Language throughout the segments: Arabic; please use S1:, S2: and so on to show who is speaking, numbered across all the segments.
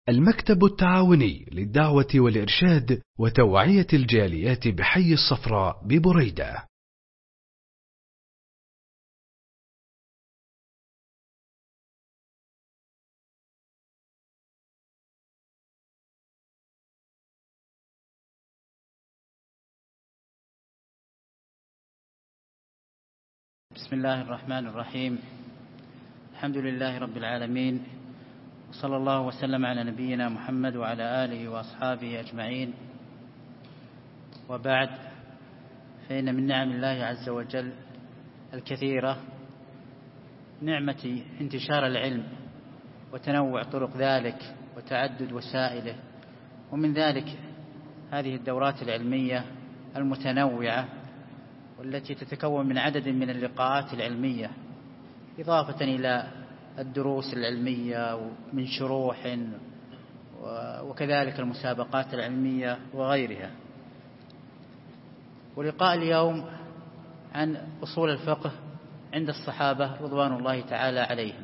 S1: المكتب التعاوني للدعوة والإرشاد وتوعية الجاليات بحي الصفراء ببريدة.
S2: بسم الله الرحمن الرحيم. الحمد لله رب العالمين، وصلى الله وسلم على نبينا محمد وعلى آله وأصحابه أجمعين، وبعد، فإن من نعم الله عز وجل الكثيرة نعمة انتشار العلم وتنوع طرق ذلك وتعدد وسائله، ومن ذلك هذه الدورات العلمية المتنوعة والتي تتكون من عدد من اللقاءات العلمية، إضافة إلى الدروس العلمية من شروح وكذلك المسابقات العلمية وغيرها. ولقاء اليوم عن أصول الفقه عند الصحابة رضوان الله تعالى عليهم.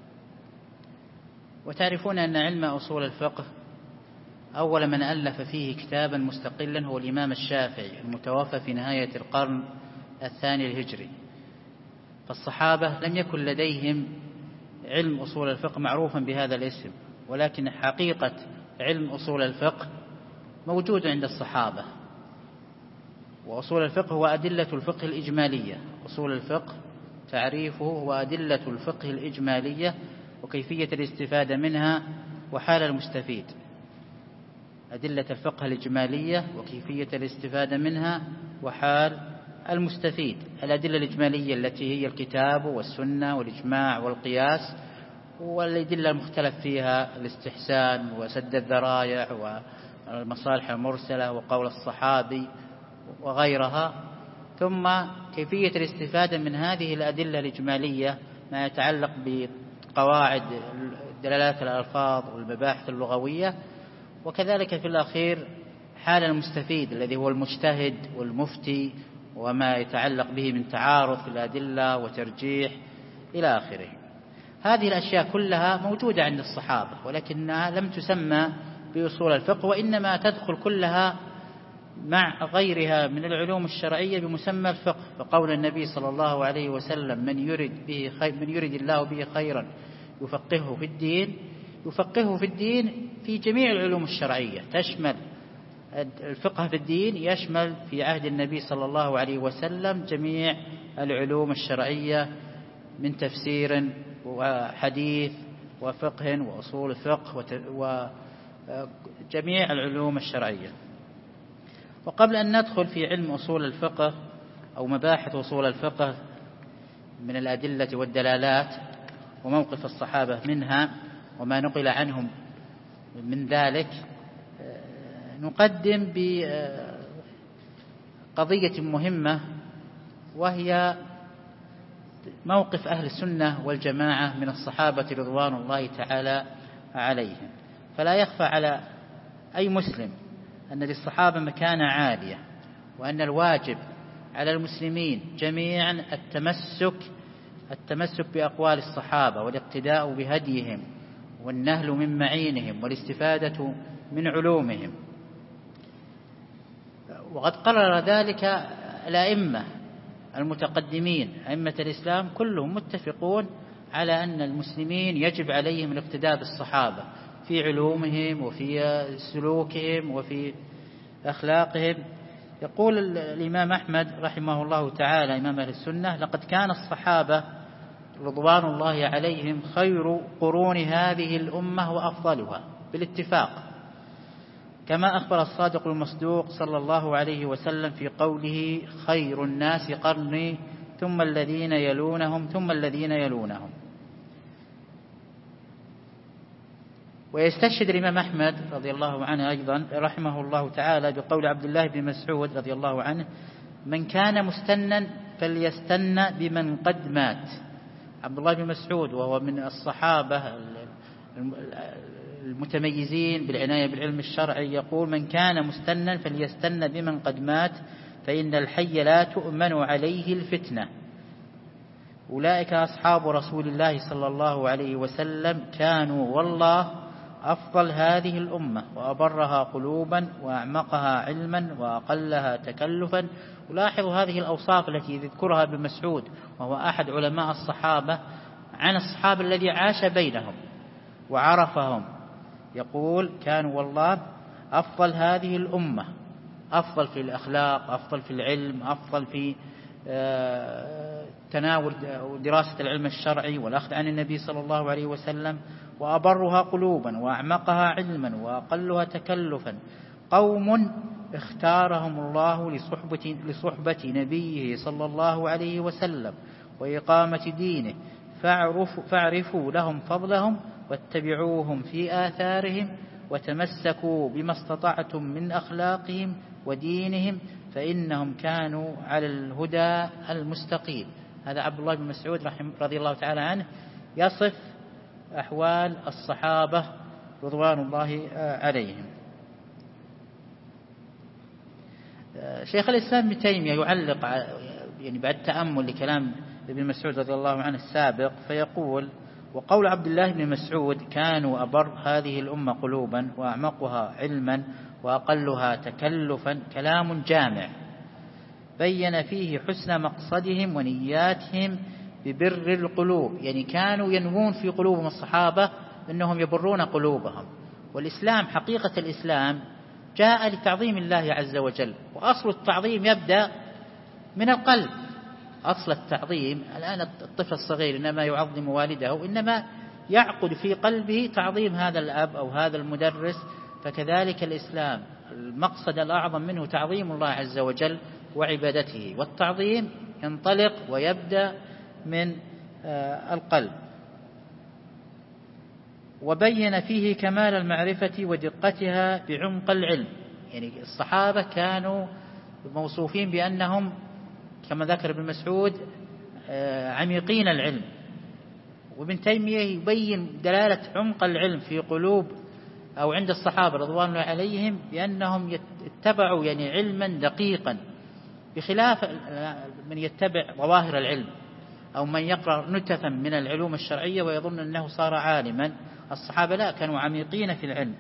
S2: وتعرفون أن علم أصول الفقه أول من ألف فيه كتابا مستقلا هو الإمام الشافعي المتوفى في نهاية القرن الثاني الهجري. فالصحابة لم يكن لديهم علم أصول الفقه معروفا بهذا الاسم، ولكن حقيقة علم أصول الفقه موجود عند الصحابة. وأصول الفقه هو أدلة الفقه الإجمالية. أصول الفقه تعريفه هو أدلة الفقه الإجمالية وكيفية الاستفادة منها وحال المستفيد. أدلة الفقه الإجمالية وكيفية الاستفادة منها وحال المستفيد. الأدلة الإجمالية التي هي الكتاب والسنة والإجماع والقياس، والأدلة المختلف فيها الاستحسان وسد الذرائع والمصالح المرسلة وقول الصحابي وغيرها. ثم كيفية الاستفادة من هذه الأدلة الإجمالية ما يتعلق بقواعد دلالات الألفاظ والمباحث اللغوية، وكذلك في الأخير حال المستفيد الذي هو المجتهد والمفتي وما يتعلق به من تعارض في الأدلة وترجيح إلى آخره. هذه الأشياء كلها موجودة عند الصحابة، ولكنها لم تسمى بأصول الفقه، وإنما تدخل كلها مع غيرها من العلوم الشرعية بمسمى الفقه. فقول النبي صلى الله عليه وسلم: من يرد الله به خيرا يفقهه في الدين، يفقهه في الدين في جميع العلوم الشرعية، تشمل الفقه في الدين، يشمل في عهد النبي صلى الله عليه وسلم جميع العلوم الشرعية من تفسير وحديث وفقه وأصول فقه وجميع العلوم الشرعية. وقبل أن ندخل في علم أصول الفقه أو مباحث أصول الفقه من الأدلة والدلالات وموقف الصحابة منها وما نقل عنهم من ذلك، نقدم بقضية مهمة، وهي موقف أهل السنة والجماعة من الصحابة رضوان الله تعالى عليهم. فلا يخفى على أي مسلم أن للصحابة مكانة عالية، وأن الواجب على المسلمين جميعا التمسك بأقوال الصحابة والاقتداء بهديهم والنهل من معينهم والاستفادة من علومهم. وقد قرر ذلك الأئمة المتقدمين، أئمة الإسلام كلهم متفقون على أن المسلمين يجب عليهم الاقتداء بالصحابة في علومهم وفي سلوكهم وفي أخلاقهم. يقول الإمام أحمد رحمه الله تعالى إمام أهل السنة: لقد كان الصحابة رضوان الله عليهم خير قرون هذه الأمة وأفضلها بالاتفاق، كما أخبر الصادق المصدوق صلى الله عليه وسلم في قوله: خير الناس قرني ثم الذين يلونهم ثم الذين يلونهم. ويستشهد الإمام أحمد رضي الله عنه أيضا رحمه الله تعالى بقول عبد الله بن مسعود رضي الله عنه: من كان مستنا فليستن بمن قد مات. عبد الله بن مسعود وهو من الصحابة المتميزين بالعناية بالعلم الشرعي يقول: من كان مستنا فليستن بمن قد مات فإن الحي لا تؤمن عليه الفتنة. أولئك أصحاب رسول الله صلى الله عليه وسلم كانوا والله أفضل هذه الأمة وأبرها قلوبا وأعمقها علما وأقلها تكلفا. ولاحظوا هذه الأوصاف التي يذكرها ابن مسعود وهو أحد علماء الصحابة عن الصحابة الذي عاش بينهم وعرفهم. يقول كانوا والله أفضل هذه الأمة، أفضل في الأخلاق، أفضل في العلم، أفضل في تناول ودراسة العلم الشرعي والأخذ عن النبي صلى الله عليه وسلم، وأبرها قلوبا وأعمقها علما وأقلها تكلفا، قوم اختارهم الله لصحبة نبيه صلى الله عليه وسلم وإقامة دينه، فاعرفوا لهم فضلهم واتبعوهم في آثارهم وتمسكوا بما استطعتم من أخلاقهم ودينهم فإنهم كانوا على الهدى المستقيم. هذا عبد الله بن مسعود رضي الله تعالى عنه يصف أحوال الصحابة رضوان الله عليهم. شيخ الإسلام ابن تيمية يعلق يعني بعد تأمل لكلام ابن مسعود رضي الله عنه السابق فيقول: وقول عبد الله بن مسعود كانوا أبر هذه الأمة قلوبا وأعمقها علما وأقلها تكلفا كلام جامع بين فيه حسن مقصدهم ونياتهم ببر القلوب. يعني كانوا ينوون في قلوبهم الصحابة أنهم يبرون قلوبهم. والإسلام حقيقة الإسلام جاء لتعظيم الله عز وجل، وأصل التعظيم يبدأ من القلب. أصل التعظيم الآن الطفل الصغير إنما يعظم والده، إنما يعقد في قلبه تعظيم هذا الأب أو هذا المدرس. فكذلك الإسلام المقصد الأعظم منه تعظيم الله عز وجل وعبادته، والتعظيم ينطلق ويبدأ من القلب. وبين فيه كمال المعرفة ودقتها بعمق العلم. يعني الصحابة كانوا موصوفين بأنهم كما ذكر ابن مسعود عميقين العلم. وابن تيمية يبين دلالة عمق العلم في قلوب أو عند الصحابة رضوان الله عليهم بأنهم اتبعوا يعني علما دقيقا، بخلاف من يتبع ظواهر العلم أو من يقرأ نتفا من العلوم الشرعية ويظن أنه صار عالما. الصحابة لا، كانوا عميقين في العلم.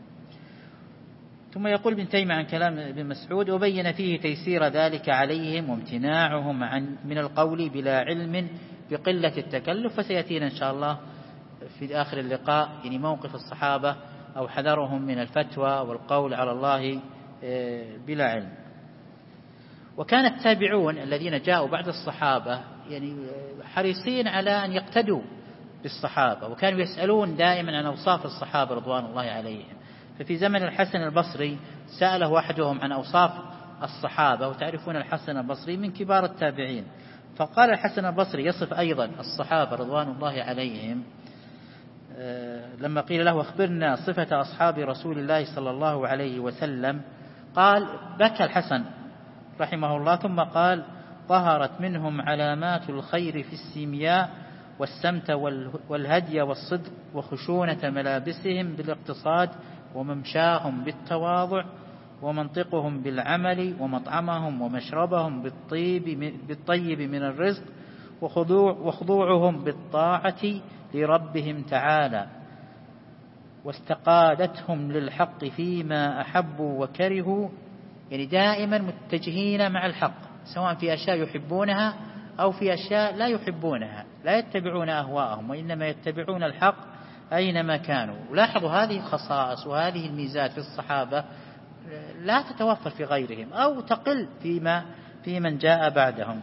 S2: ثم يقول ابن تيمية عن كلام ابن مسعود: وبين فيه تيسير ذلك عليهم وامتناعهم من القول بلا علم بقلة التكلف. فسيأتينا إن شاء الله في آخر اللقاء يعني موقف الصحابة أو حذرهم من الفتوى والقول على الله بلا علم. وكان التابعون الذين جاءوا بعد الصحابة يعني حريصين على أن يقتدوا بالصحابة، وكانوا يسألون دائما عن أوصاف الصحابة رضوان الله عليهم. ففي زمن الحسن البصري سأله أحدهم عن أوصاف الصحابة، وتعرفون الحسن البصري من كبار التابعين. فقال الحسن البصري يصف أيضا الصحابة رضوان الله عليهم لما قيل له: أخبرنا صفة أصحاب رسول الله صلى الله عليه وسلم، قال: بكى الحسن رحمه الله ثم قال: ظهرت منهم علامات الخير في السيمياء والسمت والهدي والصدق وخشونة ملابسهم بالاقتصاد وممشاهم بالتواضع ومنطقهم بالعمل ومطعمهم ومشربهم بالطيب من الرزق وخضوعهم بالطاعة لربهم تعالى واستقادتهم للحق فيما أحبوا وكرهوا. يعني دائما متجهين مع الحق، سواء في أشياء يحبونها أو في أشياء لا يحبونها، لا يتبعون أهواءهم وإنما يتبعون الحق أينما كانوا. ولاحظوا هذه الخصائص وهذه الميزات في الصحابة لا تتوفر في غيرهم أو تقل في من جاء بعدهم.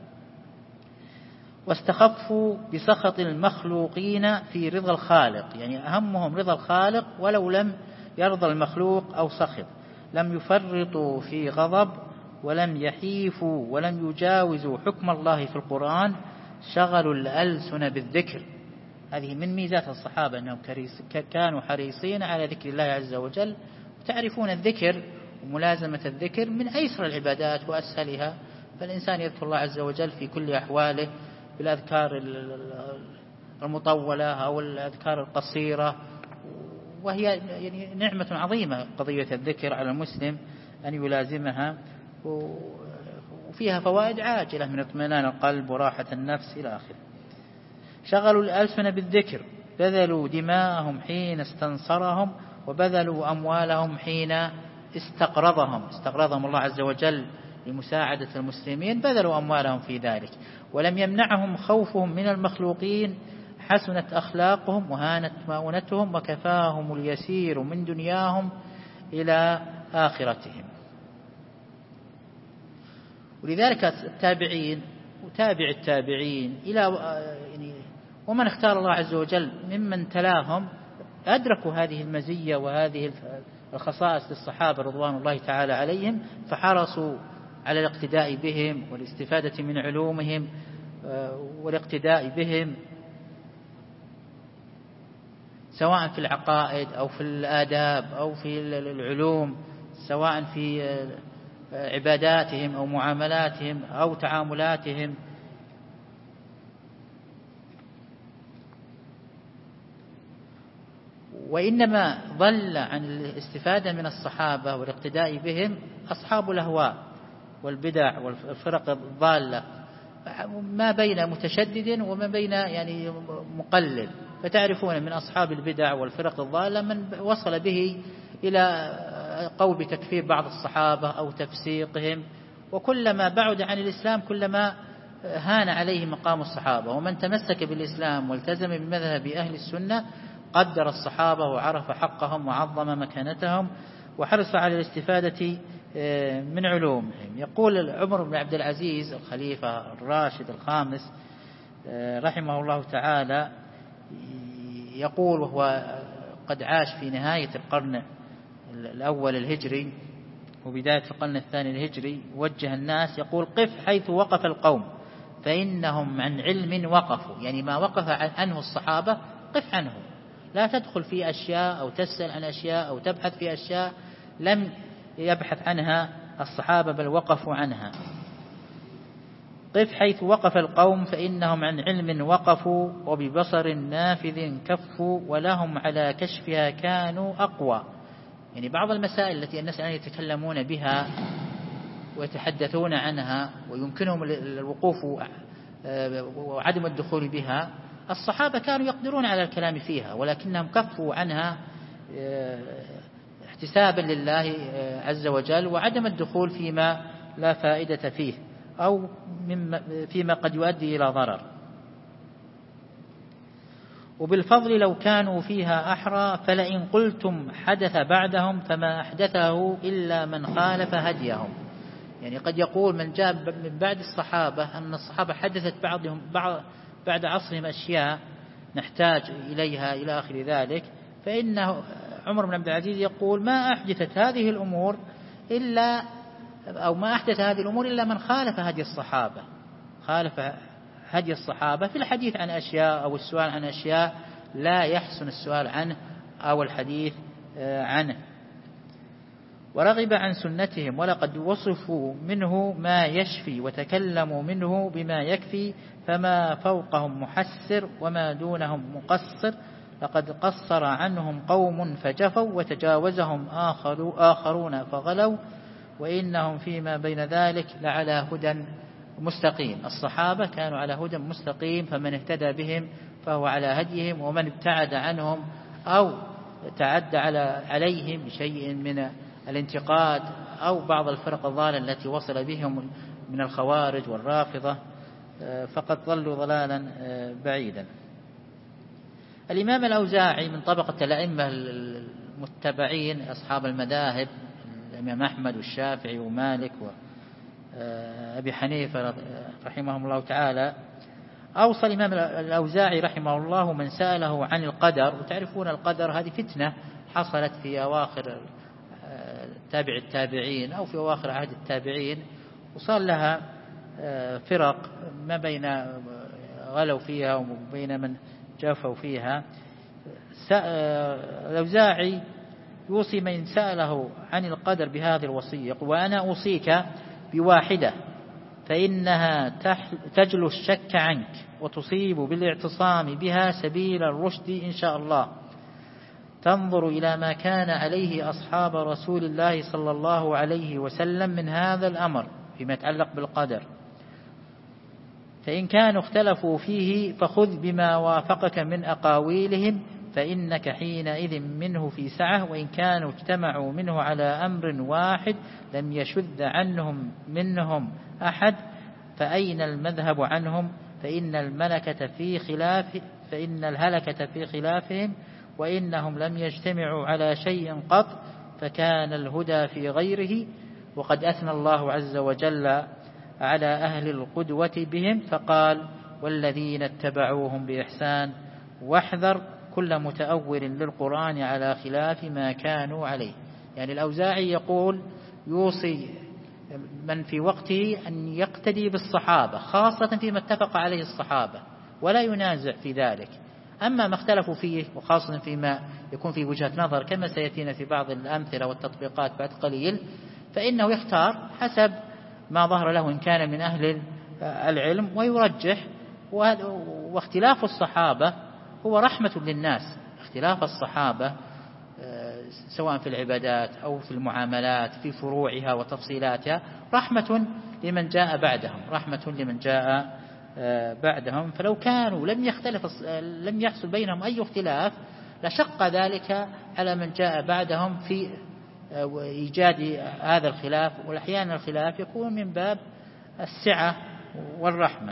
S2: واستخفوا بسخط المخلوقين في رضا الخالق. يعني أهمهم رضا الخالق ولو لم يرضى المخلوق أو سخط. لم يفرطوا في غضب ولم يحيفوا ولم يجاوزوا حكم الله في القرآن. شغلوا الألسن بالذكر. هذه من ميزات الصحابة أنهم كانوا حريصين على ذكر الله عز وجل. تعرفون الذكر وملازمة الذكر من أيسر العبادات وأسهلها، فالإنسان يذكر الله عز وجل في كل أحواله بالأذكار المطولة أو الأذكار القصيرة، وهي يعني نعمة عظيمة قضية الذكر على المسلم أن يلازمها، وفيها فوائد عاجلة من اطمئنان القلب وراحة النفس إلى آخره. شغلوا الألسن بالذكر بذلوا دماءهم حين استنصرهم، وبذلوا أموالهم حين استقرضهم الله عز وجل لمساعدة المسلمين، بذلوا أموالهم في ذلك، ولم يمنعهم خوفهم من المخلوقين، حسنت أخلاقهم وهانت مؤونتهم، وكفاهم اليسير من دنياهم إلى آخرتهم. ولذلك التابعين وتابع التابعين ومن اختار الله عز وجل ممن تلاهم أدركوا هذه المزية وهذه الخصائص للصحابة رضوان الله تعالى عليهم، فحرصوا على الاقتداء بهم والاستفادة من علومهم والاقتداء بهم، سواء في العقائد أو في الآداب أو في العلوم، سواء في عباداتهم أو معاملاتهم أو تعاملاتهم. وإنما ضل عن الاستفادة من الصحابة والاقتداء بهم أصحاب الأهواء والبدع والفرق الضالة، ما بين متشدد وما بين مقلل. فتعرفون من أصحاب البدع والفرق الضالة من وصل به إلى قول بتكفير بعض الصحابة أو تفسيقهم، وكلما بعد عن الإسلام كلما هان عليه مقام الصحابة. ومن تمسك بالإسلام والتزم بمذهب أهل السنة قدر الصحابة وعرف حقهم وعظم مكانتهم وحرص على الاستفادة من علومهم. يقول عمر بن عبد العزيز الخليفة الراشد الخامس رحمه الله تعالى، يقول وهو قد عاش في نهاية القرن الأول الهجري وبداية القرن الثاني الهجري، وجه الناس يقول: قف حيث وقف القوم فإنهم عن علم وقفوا. يعني ما وقف عنه الصحابة قف عنه، لا تدخل في أشياء أو تسأل عن أشياء أو تبحث في أشياء لم يبحث عنها الصحابة بل وقفوا عنها. قف حيث وقف القوم فإنهم عن علم وقفوا، وببصر نافذ كفوا، ولهم على كشفها كانوا أقوى. يعني بعض المسائل التي الناس يتكلمون بها ويتحدثون عنها ويمكنهم الوقوف وعدم الدخول بها، الصحابة كانوا يقدرون على الكلام فيها ولكنهم كفوا عنها احتسابا لله عز وجل وعدم الدخول فيما لا فائدة فيه أو فيما قد يؤدي إلى ضرر. وبالفضل لو كانوا فيها أحرى، فلئن قلتم حدث بعدهم فما أحدثه إلا من خالف هديهم. يعني قد يقول من جاء من بعد الصحابة أن الصحابة حدثت بعد عصرهم أشياء نحتاج إليها إلى آخر ذلك، فإنه عمر بن عبد العزيز يقول: ما أحدث هذه الأمور إلا من خالف هدي الصحابة، خالف هدي الصحابة في الحديث عن أشياء أو السؤال عن أشياء لا يحسن السؤال عنه أو الحديث عنه. ورغب عن سنتهم، ولقد وصفوا منه ما يشفي وتكلموا منه بما يكفي، فما فوقهم محسر وما دونهم مقصر. لقد قصر عنهم قوم فجفوا وتجاوزهم آخرون فغلوا، وإنهم فيما بين ذلك لعلى هدى مستقيم. الصحابة كانوا على هدى مستقيم، فمن اهتدى بهم فهو على هديهم، ومن ابتعد عنهم أو تعدى عليهم بشيء من الانتقاد أو بعض الفرق الضالة التي وصل بهم من الخوارج والرافضة فقد ضلوا ضلالا بعيدا. الإمام الأوزاعي من طبقة الأئمة المتبعين أصحاب المذاهب، الإمام أحمد والشافعي ومالك وأبي حنيفة رحمهم الله تعالى، أوصى الإمام الأوزاعي رحمه الله من سأله عن القدر. وتعرفون القدر هذه فتنة حصلت في أواخر تابع التابعين أو في أواخر عهد التابعين، وصار لها فرق ما بين غلوا فيها وبين من جافوا فيها. الأوزاعي يوصي من سأله عن القدر بهذه الوصية: وأنا أوصيك بواحدة فإنها تجلو الشك عنك وتصيب بالاعتصام بها سبيل الرشد إن شاء الله. تنظر إلى ما كان عليه أصحاب رسول الله صلى الله عليه وسلم من هذا الأمر فيما يتعلق بالقدر، فإن كانوا اختلفوا فيه فخذ بما وافقك من أقاويلهم فإنك حينئذ منه في سعة، وإن كانوا اجتمعوا منه على أمر واحد لم يشذ عنهم منهم أحد فأين المذهب عنهم؟ فإن الهلكة في خلافهم، وإنهم لم يجتمعوا على شيء قط فكان الهدى في غيره. وقد أثنى الله عز وجل على أهل القدوة بهم فقال والذين اتبعوهم بإحسان، واحذر كل متأول للقرآن على خلاف ما كانوا عليه. يعني الأوزاعي يقول يوصي من في وقته أن يقتدي بالصحابة خاصة فيما اتفق عليه الصحابة ولا ينازع في ذلك. أما ما اختلفوا فيه وخاصة فيما يكون في وجهة نظر كما سيأتينا في بعض الأمثلة والتطبيقات بعد قليل، فإنه يختار حسب ما ظهر له إن كان من أهل العلم ويرجح. واختلاف الصحابة هو رحمة للناس. اختلاف الصحابة سواء في العبادات أو في المعاملات في فروعها وتفصيلاتها رحمة لمن جاء بعدهم. فلو كانوا لم يحصل بينهم أي اختلاف لشق ذلك على من جاء بعدهم في إيجاد هذا الخلاف. والأحيان الخلاف يكون من باب السعة والرحمة.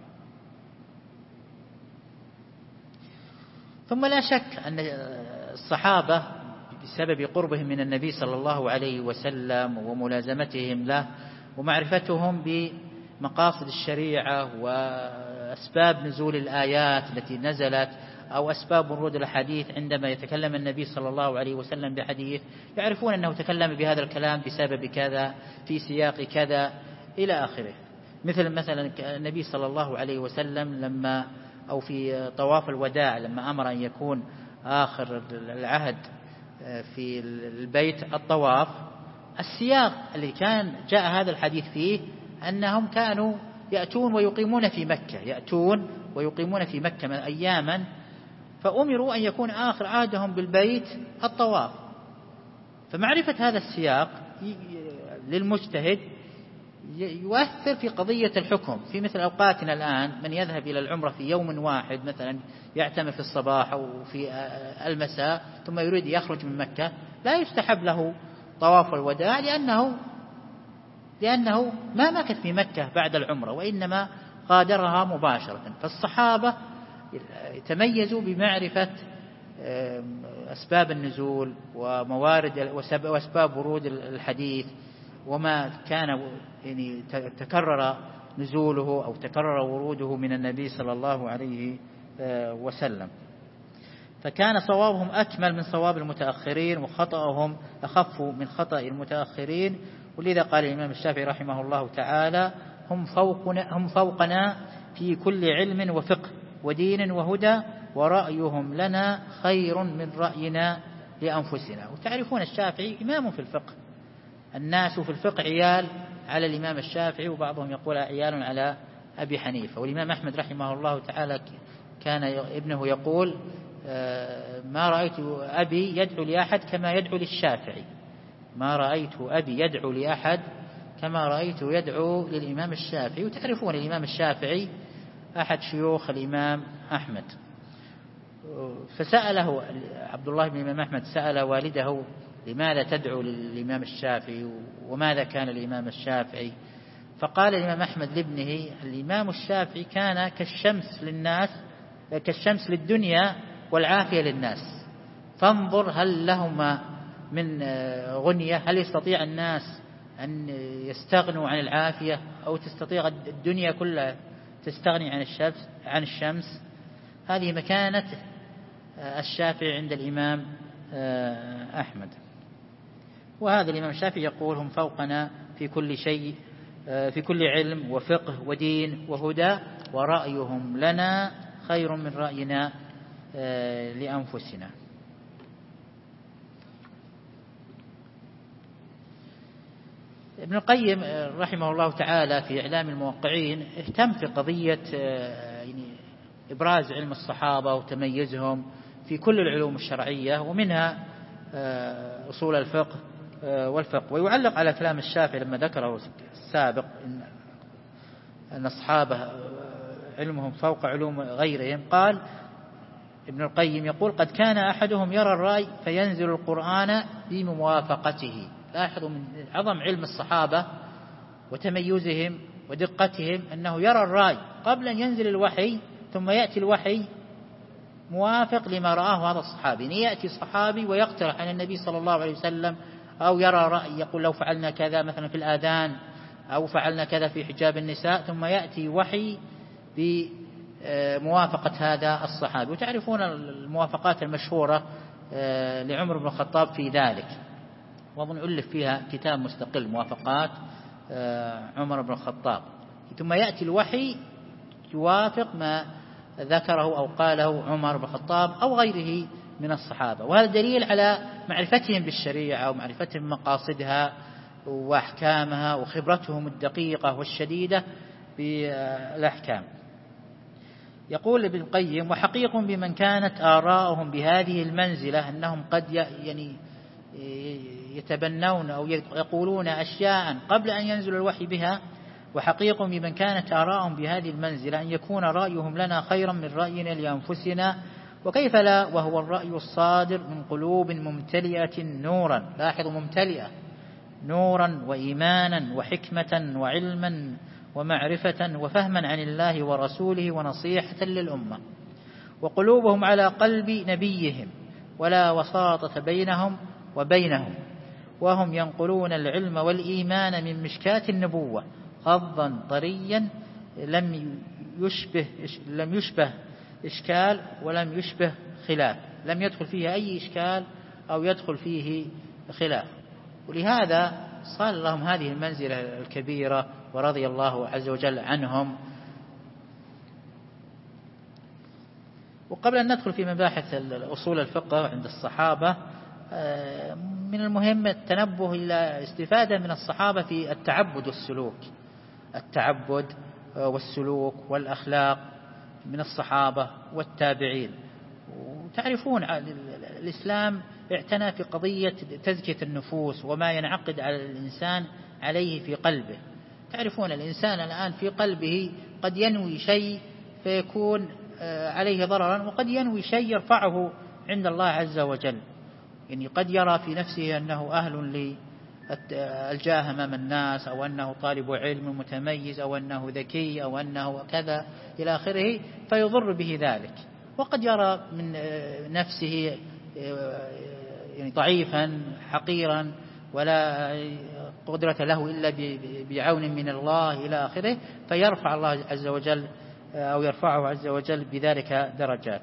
S2: ثم لا شك أن الصحابة بسبب قربهم من النبي صلى الله عليه وسلم وملازمتهم له ومعرفتهم بمقاصد الشريعة وأسباب نزول الآيات التي نزلت أو أسباب ورود الحديث، عندما يتكلم النبي صلى الله عليه وسلم بحديث يعرفون أنه تكلم بهذا الكلام بسبب كذا في سياق كذا إلى آخره. مثلا النبي صلى الله عليه وسلم لما أو في طواف الوداع لما أمر أن يكون آخر العهد في البيت الطواف، السياق اللي كان جاء هذا الحديث فيه أنهم كانوا يأتون ويقيمون في مكة أياما، فأمروا أن يكون آخر عهدهم بالبيت الطواف. فمعرفة هذا السياق للمجتهد يؤثر في قضية الحكم. في مثل أوقاتنا الآن من يذهب إلى العمرة في يوم واحد مثلا يعتمر في الصباح أو في المساء ثم يريد يخرج من مكة، لا يستحب له طواف الوداع لأنه ما مكث في مكة بعد العمرة وإنما غادرها مباشرة. فالصحابة تميزوا بمعرفة أسباب النزول وأسباب ورود الحديث وما كان يعني تكرر نزوله أو تكرر وروده من النبي صلى الله عليه وسلم. فكان صوابهم أكمل من صواب المتأخرين وخطأهم أخف من خطأ المتأخرين. ولذا قال الإمام الشافعي رحمه الله تعالى هم فوقنا في كل علم وفقه ودين وهدى ورأيهم لنا خير من رأينا لأنفسنا. وتعرفون الشافعي إمام في الفقه، الناس في الفقه عيال على الإمام الشافعي وبعضهم يقول عيال على أبي حنيفة. والإمام أحمد رحمه الله تعالى كان ابنه يقول ما رأيت أبي يدعو لأحد كما يدعو للشافعي، ما رأيت أبي يدعو لأحد كما رأيت يدعو للإمام الشافعي. وتعرفون الإمام الشافعي أحد شيوخ الإمام أحمد. فسأله عبد الله بن الإمام أحمد سأل والده لماذا تدعو للإمام الشافعي وماذا كان الإمام الشافعي؟ فقال الإمام أحمد لابنه الإمام الشافعي كان كالشمس للدنيا والعافية للناس، فانظر هل لهما من غنية، هل يستطيع الناس أن يستغنوا عن العافية أو تستطيع الدنيا كلها تستغني عن الشمس. هذه مكانة الشافعي عند الإمام أحمد. وهذا الإمام الشافعي يقول هم فوقنا في كل شيء، في كل علم وفقه ودين وهدى ورأيهم لنا خير من رأينا لأنفسنا. ابن القيم رحمه الله تعالى في إعلام الموقعين اهتم في قضية إبراز علم الصحابة وتميزهم في كل العلوم الشرعية ومنها أصول الفقه والفقه. ويعلق على كلام الشافعي لما ذكره السابق أن الصحابة علمهم فوق علوم غيرهم. قال ابن القيم يقول قد كان أحدهم يرى الرأي فينزل القرآن بموافقته. لاحظوا من عظم علم الصحابة وتميزهم ودقتهم أنه يرى الرأي قبل أن ينزل الوحي، ثم يأتي الوحي موافق لما رآه هذا الصحابي. يعني يأتي صحابي ويقترح عن النبي صلى الله عليه وسلم، أو يرى رأي يقول لو فعلنا كذا مثلا في الآذان، أو فعلنا كذا في حجاب النساء، ثم يأتي وحي بموافقة هذا الصحابي. وتعرفون الموافقات المشهورة لعمر بن الخطاب في ذلك، وأظن ألف فيها كتاب مستقل موافقات عمر بن الخطاب. ثم يأتي الوحي يوافق ما ذكره أو قاله عمر بن الخطاب أو غيره من الصحابة. وهذا دليل على معرفتهم بالشريعة ومعرفتهم مقاصدها وأحكامها وخبرتهم الدقيقة والشديدة بالأحكام. يقول ابن القيم وحقيق بمن كانت آراؤهم بهذه المنزلة أنهم قد يتبنون أو يقولون أشياء قبل أن ينزل الوحي بها. وحقيق بمن كانت آراؤهم بهذه المنزلة أن يكون رأيهم لنا خيرا من رأينا لأنفسنا، وكيف لا وهو الرأي الصادر من قلوب ممتلئة نورا. لاحظوا ممتلئة نورا وإيمانا وحكمة وعلما ومعرفة وفهما عن الله ورسوله ونصيحة للأمة، وقلوبهم على قلب نبيهم ولا وساطة بينهم وبينهم، وهم ينقلون العلم والإيمان من مشكاة النبوة غضا طريا لم يشبه إشكال ولم يشبه خلاف، لم يدخل فيه أي إشكال أو يدخل فيه خلاف. ولهذا صار لهم هذه المنزلة الكبيرة ورضي الله عز وجل عنهم. وقبل أن ندخل في مباحث أصول الفقه عند الصحابة، من المهم التنبه إلى استفادة من الصحابة في التعبد والسلوك، التعبد والسلوك والأخلاق من الصحابة والتابعين. وتعرفون الإسلام اعتنى في قضية تزكية النفوس وما ينعقد على الإنسان عليه في قلبه. تعرفون الإنسان الآن في قلبه قد ينوي شيء فيكون عليه ضررا، وقد ينوي شيء يرفعه عند الله عز وجل. يعني قد يرى في نفسه أنه أهل للجاه أمام الناس، أو أنه طالب علم متميز، أو أنه ذكي، أو أنه كذا إلى آخره، فيضر به ذلك. وقد يرى من نفسه يعني ضعيفا حقيرا ولا قدرة له إلا بعون من الله إلى آخره، فيرفع الله عز وجل أو يرفعه عز وجل بذلك درجات.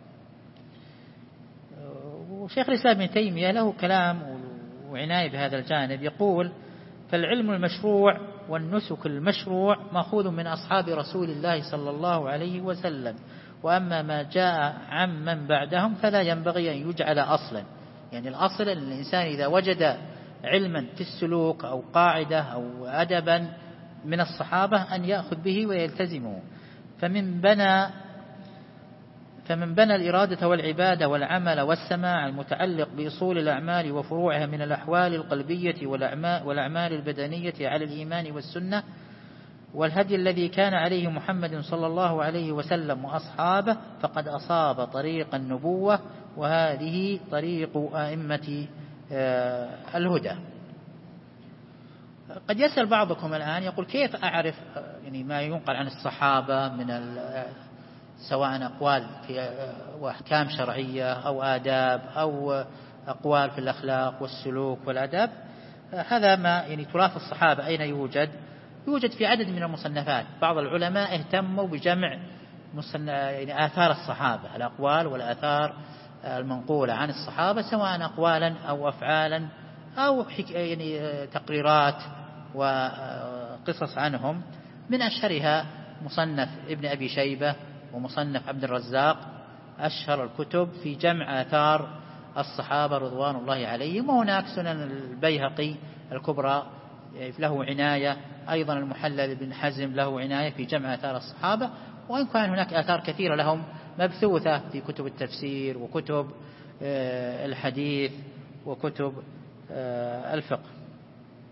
S2: وشيخ الإسلام ابن تيمية له كلام وعناية بهذا الجانب، يقول فالعلم المشروع والنسك المشروع مأخوذ من أصحاب رسول الله صلى الله عليه وسلم، وأما ما جاء عمن بعدهم فلا ينبغي أن يجعل أصلا. يعني الأصل أن الإنسان إذا وجد علما في السلوك أو قاعدة أو أدبا من الصحابة أن يأخذ به ويلتزمه. فمن بنى الإرادة والعبادة والعمل والسماع المتعلق بأصول الأعمال وفروعها من الأحوال القلبية والأعمال البدنية على الإيمان والسنة والهدي الذي كان عليه محمد صلى الله عليه وسلم وأصحابه، فقد أصاب طريق النبوة، وهذه طريق أئمة الهدى. قد يسأل بعضكم الآن يقول كيف أعرف يعني ما ينقل عن الصحابة من سواء أقوال في وأحكام شرعية أو آداب أو أقوال في الأخلاق والسلوك والآداب؟ هذا ما يعني تراث الصحابة أين يوجد؟ يوجد في عدد من المصنفات. بعض العلماء اهتموا بجمع يعني آثار الصحابة، الأقوال والآثار المنقولة عن الصحابة، سواء أقوالا أو أفعالا أو يعني تقريرات وقصص عنهم. من أشهرها مصنف ابن أبي شيبة ومصنف عبد الرزاق، أشهر الكتب في جمع آثار الصحابة رضوان الله عليهم. وهناك سنن البيهقي الكبرى له عناية، أيضا المحلل بن حزم له عناية في جمع آثار الصحابة. وإن كان هناك آثار كثيرة لهم مبثوثة في كتب التفسير وكتب الحديث وكتب الفقه.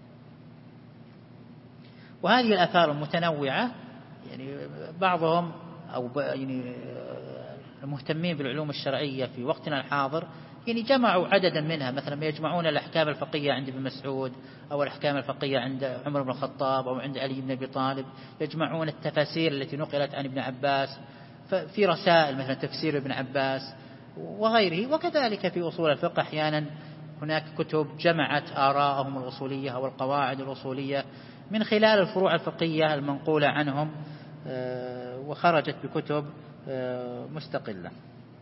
S2: وهذه الآثار المتنوعة يعني بعضهم أو يعني المهتمين بالعلوم الشرعية في وقتنا الحاضر يعني جمعوا عددا منها، مثلا يجمعون الأحكام الفقهية عند ابن مسعود، أو الأحكام الفقهية عند عمر بن الخطاب، أو عند علي بن أبي طالب، يجمعون التفاسير التي نقلت عن ابن عباس في رسائل مثلا تفسير ابن عباس وغيره. وكذلك في أصول الفقه أحيانا هناك كتب جمعت آراءهم الأصولية أو القواعد الأصولية من خلال الفروع الفقهية المنقولة عنهم، وخرجت بكتب مستقلة.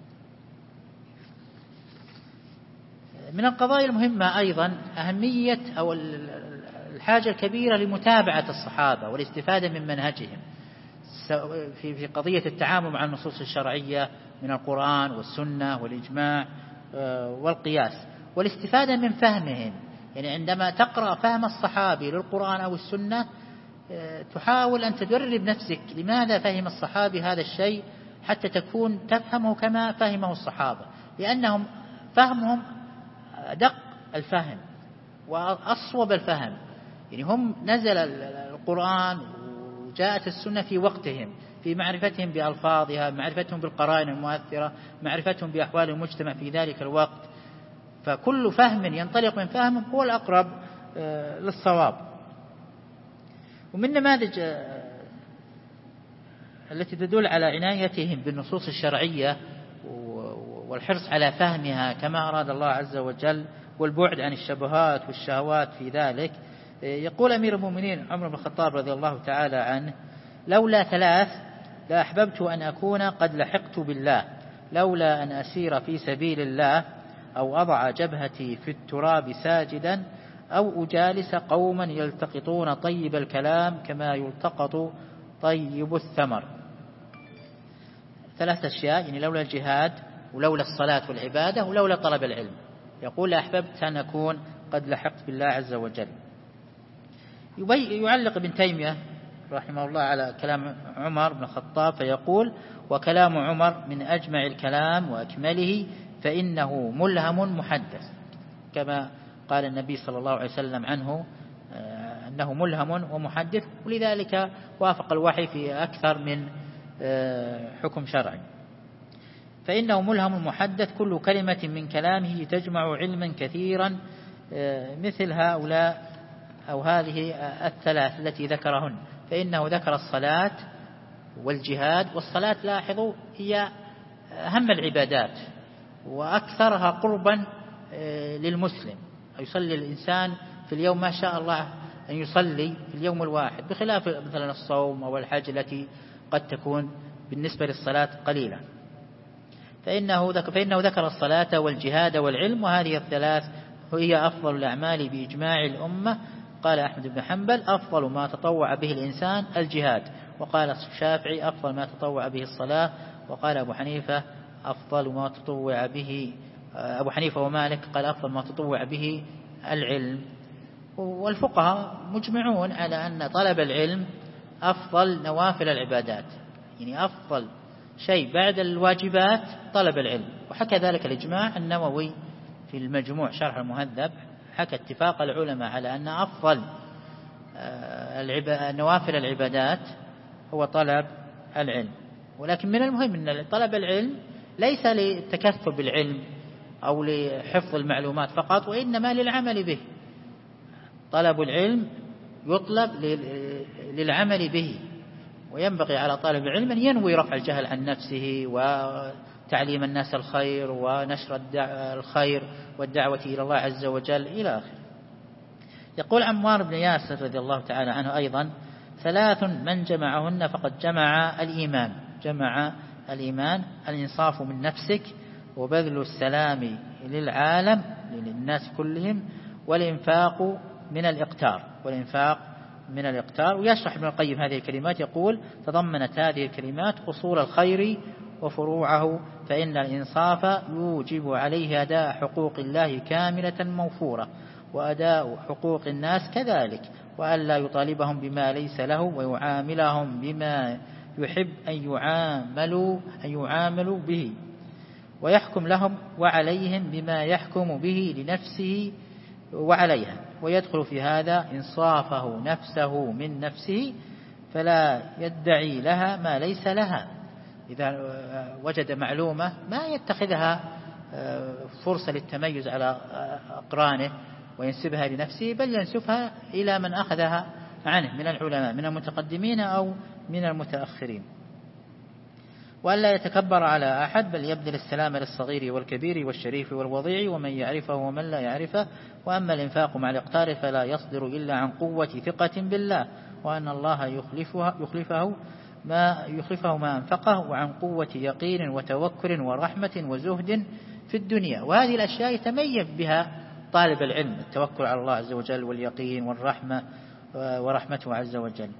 S2: من القضايا المهمة أيضا أهمية أو الحاجة الكبيرة لمتابعة الصحابة والاستفادة من منهجهم في قضية التعامل مع النصوص الشرعية من القرآن والسنة والإجماع والقياس، والاستفادة من فهمهم. يعني عندما تقرأ فهم الصحابي للقرآن أو السنة تحاول أن تدرب نفسك لماذا فهم الصحابي هذا الشيء حتى تكون تفهمه كما فهمه الصحابة، لأنهم فهمهم دق الفهم وأصوب الفهم. يعني هم نزل القرآن وجاءت السنة في وقتهم، في معرفتهم بألفاظها، معرفتهم بالقرائن المؤثرة، معرفتهم بأحوال المجتمع في ذلك الوقت. فكل فهم ينطلق من فهمهم هو الأقرب للصواب. ومن نماذج التي تدل على عنايتهم بالنصوص الشرعية والحرص على فهمها كما أراد الله عز وجل، والبعد عن الشبهات والشهوات في ذلك، يقول أمير المؤمنين عمر بن الخطاب رضي الله تعالى عنه: لولا ثلاث لأحببت أن أكون قد لحقت بالله، لولا أن أسير في سبيل الله، أو أضع جبهتي في التراب ساجدا، أو أجالس قوما يلتقطون طيب الكلام كما يلتقط طيب الثمر. ثلاث أشياء، يعني لولا الجهاد ولولا الصلاة والعبادة ولولا طلب العلم، يقول أحببت أن أكون قد لحقت بالله عز وجل. يعلق ابن تيمية رحمه الله على كلام عمر بن الخطاب فيقول: وكلام عمر من أجمع الكلام وأكمله، فإنه ملهم محدث، كما قال النبي صلى الله عليه وسلم عنه أنه ملهم ومحدث، ولذلك وافق الوحي في أكثر من حكم شرعي. فإنه ملهم محدث، كل كلمة من كلامه تجمع علما كثيرا، مثل هؤلاء أو هذه الثلاث التي ذكرهن. فإنه ذكر الصلاة والجهاد، والصلاة لاحظوا هي أهم العبادات وأكثرها قربا للمسلم. يصلي الإنسان في اليوم ما شاء الله أن يصلي في اليوم الواحد، بخلاف مثلا الصوم أو الحج التي قد تكون بالنسبة للصلاة قليلة. فإنه ذكر الصلاة والجهاد والعلم، وهذه الثلاث هي أفضل الأعمال بإجماع الأمة. قال أحمد بن حنبل: أفضل ما تطوع به الإنسان الجهاد. وقال الشافعي: أفضل ما تطوع به الصلاة. وقال أبو حنيفة: أفضل ما تطوع به أبو حنيفة ومالك قال: أفضل ما تطوع به العلم. والفقهاء مجمعون على أن طلب العلم أفضل نوافل العبادات، يعني أفضل شيء بعد الواجبات طلب العلم. وحكى ذلك الإجماع النووي في المجموع شرح المهذب، حكى اتفاق العلماء على أن أفضل نوافل العبادات هو طلب العلم. ولكن من المهم أن طلب العلم ليس للتكثر بالعلم أو لحفظ المعلومات فقط، وإنما للعمل به. طلب العلم يطلب للعمل به، وينبغي على طالب العلم أن ينوي رفع الجهل عن نفسه وتعليم الناس الخير ونشر الخير والدعوة إلى الله عز وجل إلى آخره. يقول عمار بن ياسر رضي الله تعالى عنه أيضا: ثلاث من جمعهن فقد جمع الإيمان: الإنصاف من نفسك، وبذل السلام للعالم للناس كلهم، والإنفاق من الإقتار. ويشرح ابن القيم هذه الكلمات يقول: تضمنت هذه الكلمات أصول الخير وفروعه، فإن الإنصاف يوجب عليه أداء حقوق الله كاملة موفورة، وأداء حقوق الناس كذلك، وألا يطالبهم بما ليس له، ويعاملهم بما يحب أن يعاملوا به، ويحكم لهم وعليهم بما يحكم به لنفسه وعليها. ويدخل في هذا إنصافه نفسه من نفسه، فلا يدعي لها ما ليس لها، إذا وجد معلومة ما يتخذها فرصة للتميز على أقرانه وينسبها لنفسه، بل ينسبها إلى من أخذها عنه من العلماء من المتقدمين أو من المتأخرين. وألا يتكبر على أحد، بل يبذل السلام للصغير والكبير والشريف والوضيع ومن يعرفه ومن لا يعرفه. وأما الإنفاق مع الإقتار فلا يصدر إلا عن قوة ثقة بالله، وأن الله يخلفه ما أنفقه، وعن قوة يقين وتوكل ورحمة وزهد في الدنيا. وهذه الأشياء يتميز بها طالب العلم: التوكل على الله عز وجل واليقين والرحمة ورحمته عز وجل،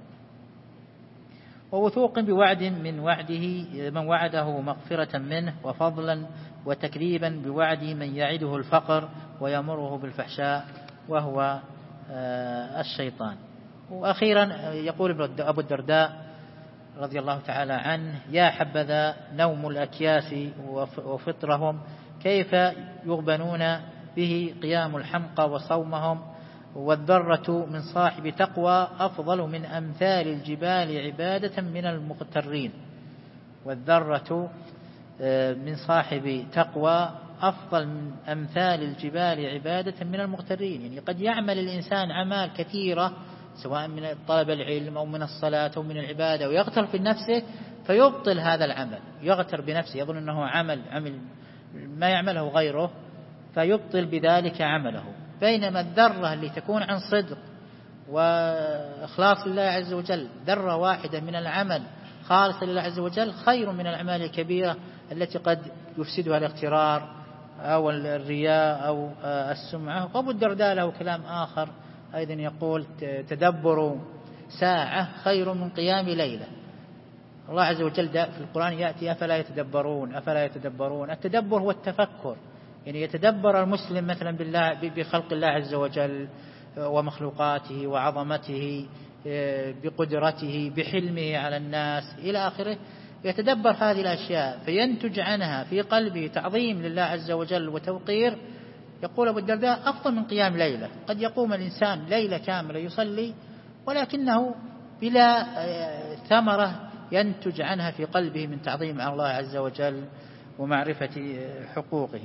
S2: ووثوق بوعد من وعده مغفرة منه وفضلا، وتكذيبا بوعد من يعده الفقر ويمره بالفحشاء وهو الشيطان. وأخيرا يقول أبو الدرداء رضي الله تعالى عنه: يا حبذا نوم الأكياس وفطرهم، كيف يغبنون به قيام الحمقى وصومهم. والذرة من صاحب تقوى أفضل من أمثال الجبال عبادة من المغترين. والذرة من صاحب تقوى أفضل من أمثال الجبال عبادة من المغترين. يعني قد يعمل الإنسان أعمال كثيرة سواء من طلب العلم أو من الصلاة أو من العبادة ويغتر في نفسه فيبطل هذا العمل، يغتر بنفسه يظن أنه عمل ما يعمله غيره فيبطل بذلك عمله. بينما الذرة اللي تكون عن صدق وإخلاص لله عز وجل، ذرة واحدة من العمل خالص لله عز وجل، خير من الأعمال الكبيرة التي قد يفسدها الاغترار أو الرياء أو السمعة. وأبو الدرداء له كلام آخر أيضا يقول: تدبر ساعة خير من قيام ليلة. الله عز وجل في القرآن يأتي: أفلا يتدبرون. التدبر هو التفكر، يعني يتدبر المسلم مثلا بخلق الله عز وجل ومخلوقاته وعظمته بقدرته بحلمه على الناس إلى آخره، يتدبر هذه الأشياء فينتج عنها في قلبه تعظيم لله عز وجل وتوقير. يقول أبو الدرداء: أفضل من قيام ليلة. قد يقوم الإنسان ليلة كاملة يصلي ولكنه بلا ثمرة ينتج عنها في قلبه من تعظيم على الله عز وجل ومعرفة حقوقه.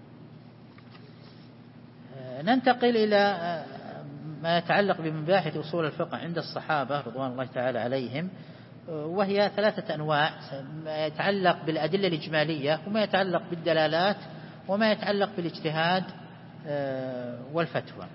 S2: ننتقل إلى ما يتعلق بمباحث أصول الفقه عند الصحابة رضوان الله تعالى عليهم، وهي 3 أنواع: ما يتعلق بالأدلة الإجمالية، وما يتعلق بالدلالات، وما يتعلق بالاجتهاد والفتوى.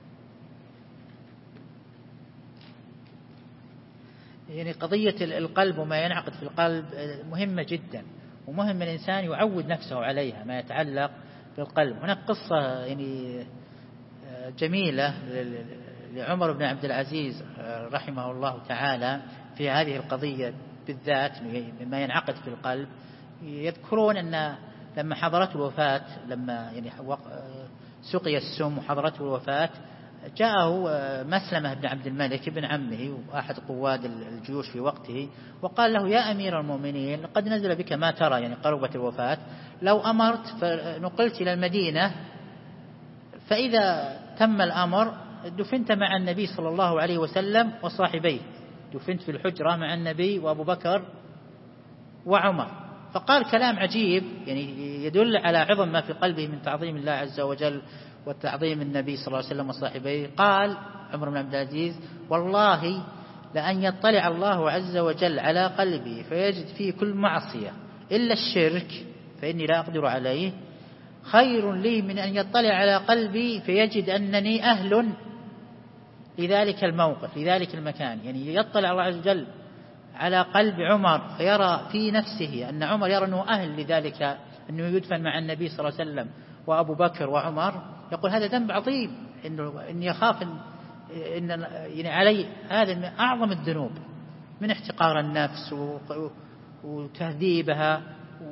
S2: يعني قضية القلب وما ينعقد في القلب مهمة جدا، ومهم الإنسان يعود نفسه عليها ما يتعلق بالقلب. هناك قصة يعني جميلة لعمر بن عبد العزيز رحمه الله تعالى في هذه القضية بالذات ما ينعقد في القلب. يذكرون أن لما حضرته الوفاة، لما يعني سقي السم وحضرته الوفاة، جاءه مسلمة بن عبد الملك بن عمه وأحد قواد الجيوش في وقته، وقال له: يا أمير المؤمنين، قد نزل بك ما ترى، يعني قربت الوفاة، لو أمرت فنقلت إلى المدينة، فإذا تم الأمر دفنت مع النبي صلى الله عليه وسلم وصاحبيه، دفنت في الحجرة مع النبي وأبو بكر وعمر. فقال كلام عجيب يعني يدل على عظم ما في قلبه من تعظيم الله عز وجل وتعظيم النبي صلى الله عليه وسلم وصاحبيه. قال عمر بن عبد العزيز: والله لأن يطلع الله عز وجل على قلبي فيجد فيه كل معصية إلا الشرك فإني لا أقدر عليه، خير لي من أن يطلع على قلبي فيجد أنني أهل لذلك الموقف لذلك المكان. يعني يطلع الله عز وجل على قلب عمر فيرى في نفسه أن عمر يرى أنه أهل لذلك، أنه يدفن مع النبي صلى الله عليه وسلم وأبو بكر وعمر. يقول هذا ذنب عظيم، إني يخاف إن يعني علي هذا من أعظم الذنوب، من احتقار النفس وتهذيبها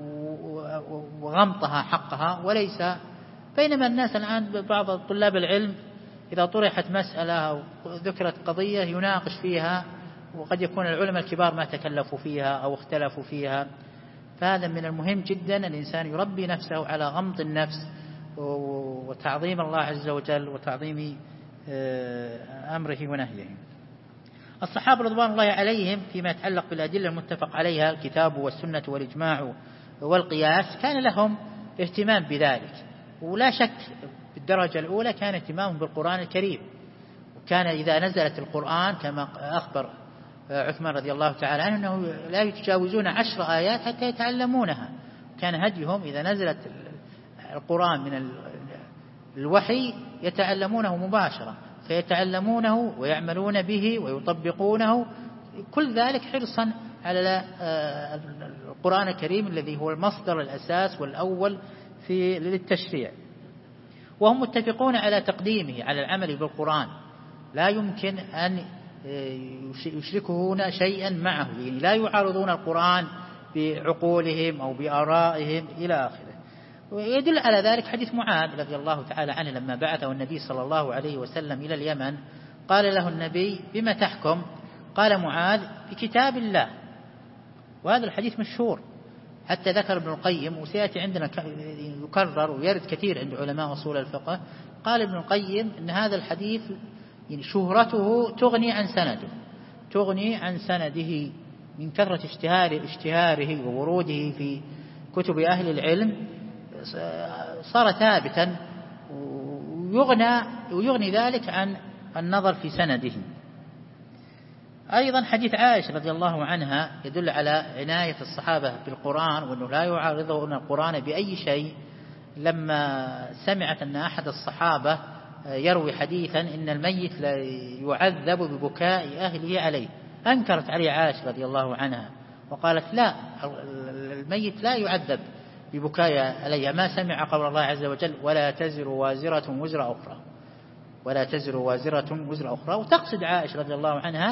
S2: وغمطها حقها وليس. بينما الناس الآن بعض طلاب العلم إذا طرحت مسألة أو ذكرت قضية يناقش فيها، وقد يكون العلماء الكبار ما تكلفوا فيها أو اختلفوا فيها. فهذا من المهم جدا الإنسان يربي نفسه على غمط النفس وتعظيم الله عز وجل وتعظيم أمره ونهيه. الصحابة رضوان الله عليهم فيما يتعلق بالأدلة المتفق عليها الكتاب والسنة والإجماع والقياس كان لهم اهتمام بذلك، ولا شك بالدرجة الأولى كان اهتمامهم بالقرآن الكريم، وكان إذا نزلت القرآن كما أخبر عثمان رضي الله تعالى عنه أنه لا يتجاوزون 10 آيات حتى يتعلمونها. كان هديهم إذا نزلت القرآن من الوحي يتعلمونه مباشرة، فيتعلمونه ويعملون به ويطبقونه، كل ذلك حرصا على القرآن الكريم الذي هو المصدر الأساس والأول للتشريع. وهم متفقون على تقديمه على العمل بالقرآن، لا يمكن أن يشركون شيئا معه، يعني لا يعارضون القرآن بعقولهم أو بآرائهم إلى آخره. ويدل على ذلك حديث معاذ رضي الله تعالى عنه لما بعثه النبي صلى الله عليه وسلم إلى اليمن، قال له النبي: بما تحكم؟ قال معاذ: بكتاب الله. وهذا الحديث مشهور، حتى ذكر ابن القيم، وسيأتي عندنا يكرر ويرد كثير عند علماء أصول الفقه. قال ابن القيم إن هذا الحديث يعني شهرته تغني عن سنده من كثرة اشتهاره ووروده في كتب أهل العلم، صار ثابتا، ويغني ذلك عن النظر في سنده. أيضا حديث عائشة رضي الله عنها يدل على عناية الصحابة بالقرآن، وأنه لا يعارضون القرآن بأي شيء. لما سمعت أن أحد الصحابة يروي حديثا إن الميت لا يعذب ببكاء أهله عليه، أنكرت عليه عائشة رضي الله عنها وقالت: لا، الميت لا يعذب ببكاء عليه، ما سمع قول الله عز وجل: ولا تزر وازرة وزر أخرى. وتقصد عائشة رضي الله عنها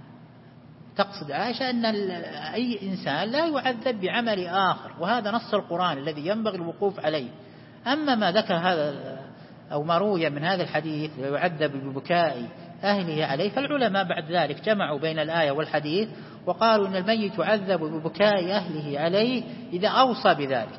S2: أن أي إنسان لا يعذب بعمل آخر، وهذا نص القرآن الذي ينبغي الوقوف عليه. أما ما ذكر هذا أو ما روي من هذا الحديث يعذب ببكاء أهله عليه، فالعلماء بعد ذلك جمعوا بين الآية والحديث وقالوا إن الميت يعذب ببكاء أهله عليه إذا أوصى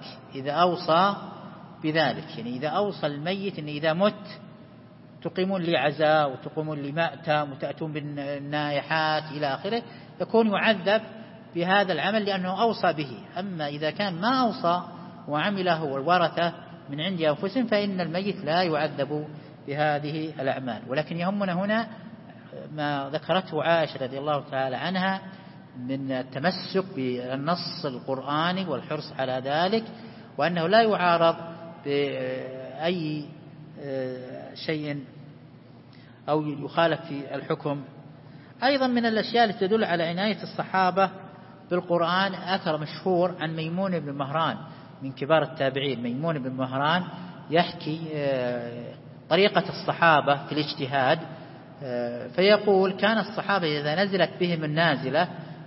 S2: بذلك، يعني إذا أوصى الميت إن إذا مت تقيمون لي عزاء وتقومون لي مأتم وتأتون بالنائحات إلى آخره، يكون يعذب بهذا العمل لأنه أوصى به. أما إذا كان ما أوصى وعمله والورثة من عند أنفسهم فإن الميت لا يعذب بهذه الأعمال. ولكن يهمنا هنا ما ذكرته عائشة رضي الله تعالى عنها من التمسك بالنص القرآني والحرص على ذلك، وأنه لا يعارض بأي شيء أو يخالف في الحكم. أيضا من الأشياء التي تدل على عناية الصحابة بالقرآن أثر مشهور عن ميمون بن مهران من كبار التابعين. ميمون بن مهران يحكي طريقة الصحابة في الاجتهاد، فيقول: كان الصحابة إذا نزلت بهم النازلة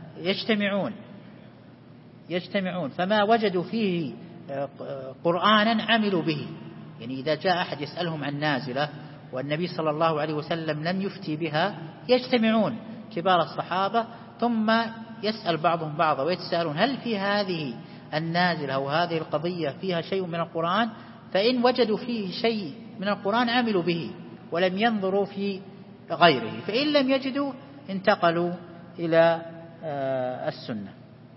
S2: يجتمعون فما وجدوا فيه قرآنا عملوا به. يعني إذا جاء أحد يسألهم عن نازلة والنبي صلى الله عليه وسلم لم يفتي بها، يجتمعون كبار الصحابة ثم يسأل بعضهم بعضا ويتساءلون: هل في هذه النازلة أو هذه القضية فيها شيء من القرآن؟ فإن وجدوا فيه شيء من القرآن عملوا به ولم ينظروا في غيره، فإن لم يجدوا انتقلوا إلى السنة.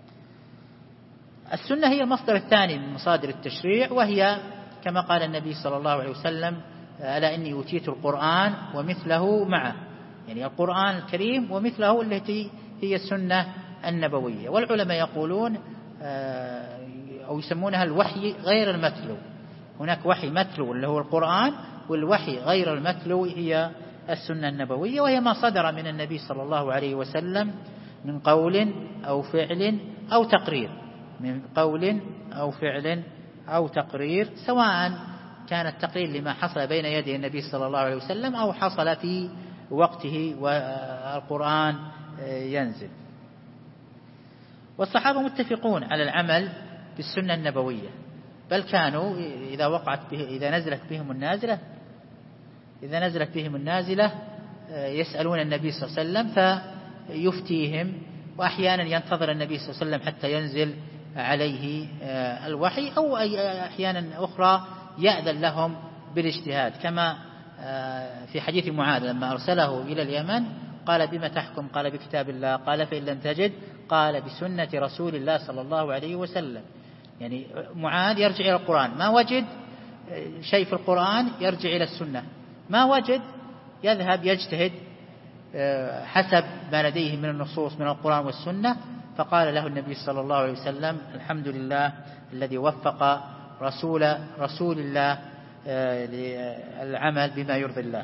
S2: السنة هي المصدر الثاني من مصادر التشريع، وهي كما قال النبي صلى الله عليه وسلم: ألا إني أوتيت القرآن ومثله معه، يعني القرآن الكريم ومثله التي هي السنة النبوية. والعلماء يقولون أو يسمونها الوحي غير المتلو. هناك وحي متلو اللي هو القرآن، والوحي غير المتلو هي السنة النبوية، وهي ما صدر من النبي صلى الله عليه وسلم من قول أو فعل أو تقرير، سواء كان التقرير لما حصل بين يدي النبي صلى الله عليه وسلم أو حصل في وقته والقرآن ينزل. والصحابة متفقون على العمل بالسنة النبوية، بل كانوا إذا نزلت بهم النازلة يسألون النبي صلى الله عليه وسلم فيفتيهم، وأحيانا ينتظر النبي صلى الله عليه وسلم حتى ينزل عليه الوحي، أو أحيانا أخرى يأذن لهم بالاجتهاد، كما في حديث معاذ لما أرسله إلى اليمن قال بما تحكم؟ قال بكتاب الله. قال فإن لم تجد قال بسنة رسول الله صلى الله عليه وسلم. يعني معاذ يرجع إلى القرآن، ما وجد شيء في القرآن يرجع إلى السنة، ما وجد يذهب يجتهد حسب ما لديه من النصوص من القرآن والسنة. فقال له النبي صلى الله عليه وسلم: الحمد لله الذي وفق رسول الله للعمل بما يرضي الله.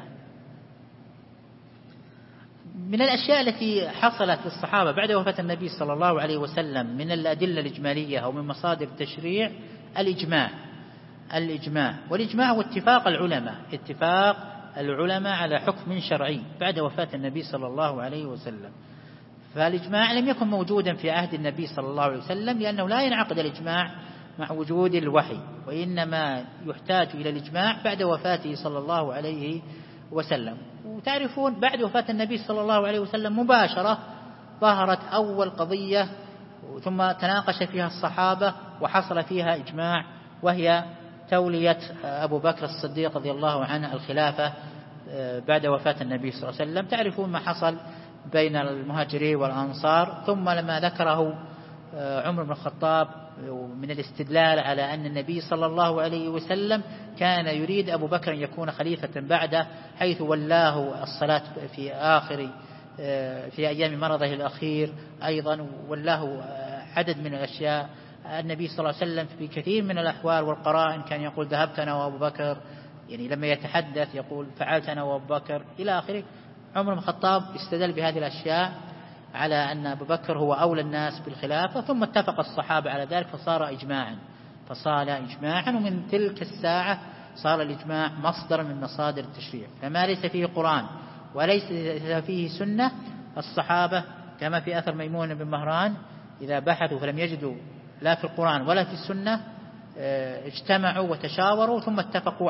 S2: من الأشياء التي حصلت للصحابة بعد وفاة النبي صلى الله عليه وسلم من الأدلة الإجمالية أو من مصادر التشريع الإجماع. والإجماع هو اتفاق العلماء على حكم شرعي بعد وفاة النبي صلى الله عليه وسلم. فالإجماع لم يكن موجودا في عهد النبي صلى الله عليه وسلم، لأنه لا ينعقد الإجماع مع وجود الوحي، وإنما يحتاج إلى الإجماع بعد وفاته صلى الله عليه وسلم. وتعرفون بعد وفاة النبي صلى الله عليه وسلم مباشرة ظهرت أول قضية ثم تناقش فيها الصحابة وحصل فيها إجماع، وهي تولية أبو بكر الصديق رضي الله عنه الخلافة بعد وفاة النبي صلى الله عليه وسلم. تعرفون ما حصل بين المهاجرين والأنصار. ثم لما ذكره عمر بن الخطاب من الاستدلال على أن النبي صلى الله عليه وسلم كان يريد أبو بكر أن يكون خليفة بعده، حيث ولاه الصلاة في أيام مرضه الأخير، أيضا ولاه عدد من الأشياء. النبي صلى الله عليه وسلم في كثير من الأحوال والقرائن كان يقول ذهبت أنا وأبو بكر، يعني لما يتحدث يقول فعلت أنا وأبو بكر إلى آخره. عمر بن الخطاب استدل بهذه الأشياء على أن أبو بكر هو أولى الناس بالخلافة، ثم اتفق الصحابة على ذلك فصار إجماعا. ومن تلك الساعة صار الإجماع مصدر من مصادر التشريع. فما ليس فيه قرآن وليس فيه سنة، الصحابة كما في أثر ميمون بن مهران إذا بحثوا فلم يجدوا لا في القرآن ولا في السنة اجتمعوا وتشاوروا ثم اتفقوا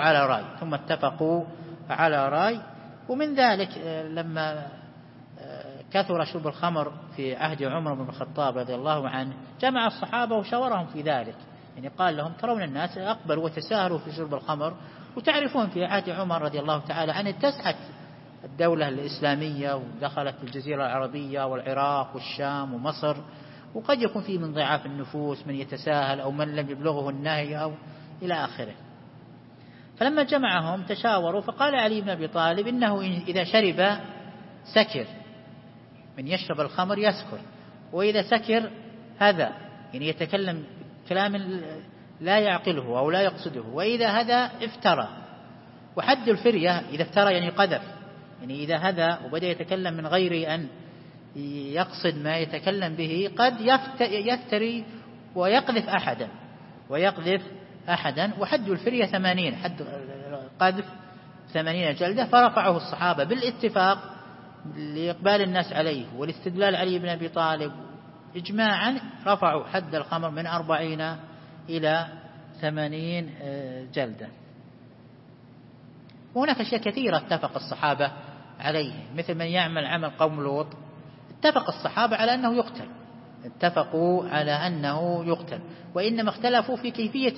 S2: على رأي. ومن ذلك لما كثر شرب الخمر في عهد عمر بن الخطاب رضي الله عنه جمع الصحابة وشاورهم في ذلك، يعني قال لهم ترون الناس أقبلوا وتساهلوا في شرب الخمر، وتعرفون في عهد عمر رضي الله تعالى عنه اتسعت الدولة الإسلامية ودخلت الجزيرة العربية والعراق والشام ومصر، وقد يكون فيه من ضعاف النفوس من يتساهل أو من لم يبلغه النهي أو إلى آخره. فلما جمعهم تشاوروا فقال علي بن أبي طالب إنه إذا شرب سكر، من يشرب الخمر يسكر، وإذا سكر هذا يعني يتكلم كلام لا يعقله أو لا يقصده، وإذا هذا افترى. وحد الفرية إذا افترى يعني قذف، يعني إذا هذا وبدأ يتكلم من غير أن يقصد ما يتكلم به قد يفتري ويقذف أحدا. وحد الفرية 80، حد قذف 80 جلدة. فرفعه الصحابة بالاتفاق لإقبال الناس عليه والاستدلال علي بن أبي طالب إجماعا، رفعوا حد الخمر من 40 إلى 80 جلدة. وهناك أشياء كثيرة اتفق الصحابة عليه، مثل من يعمل عمل قوم لوط اتفق الصحابة على أنه يقتل، اتفقوا على أنه يقتل، وإنما اختلفوا في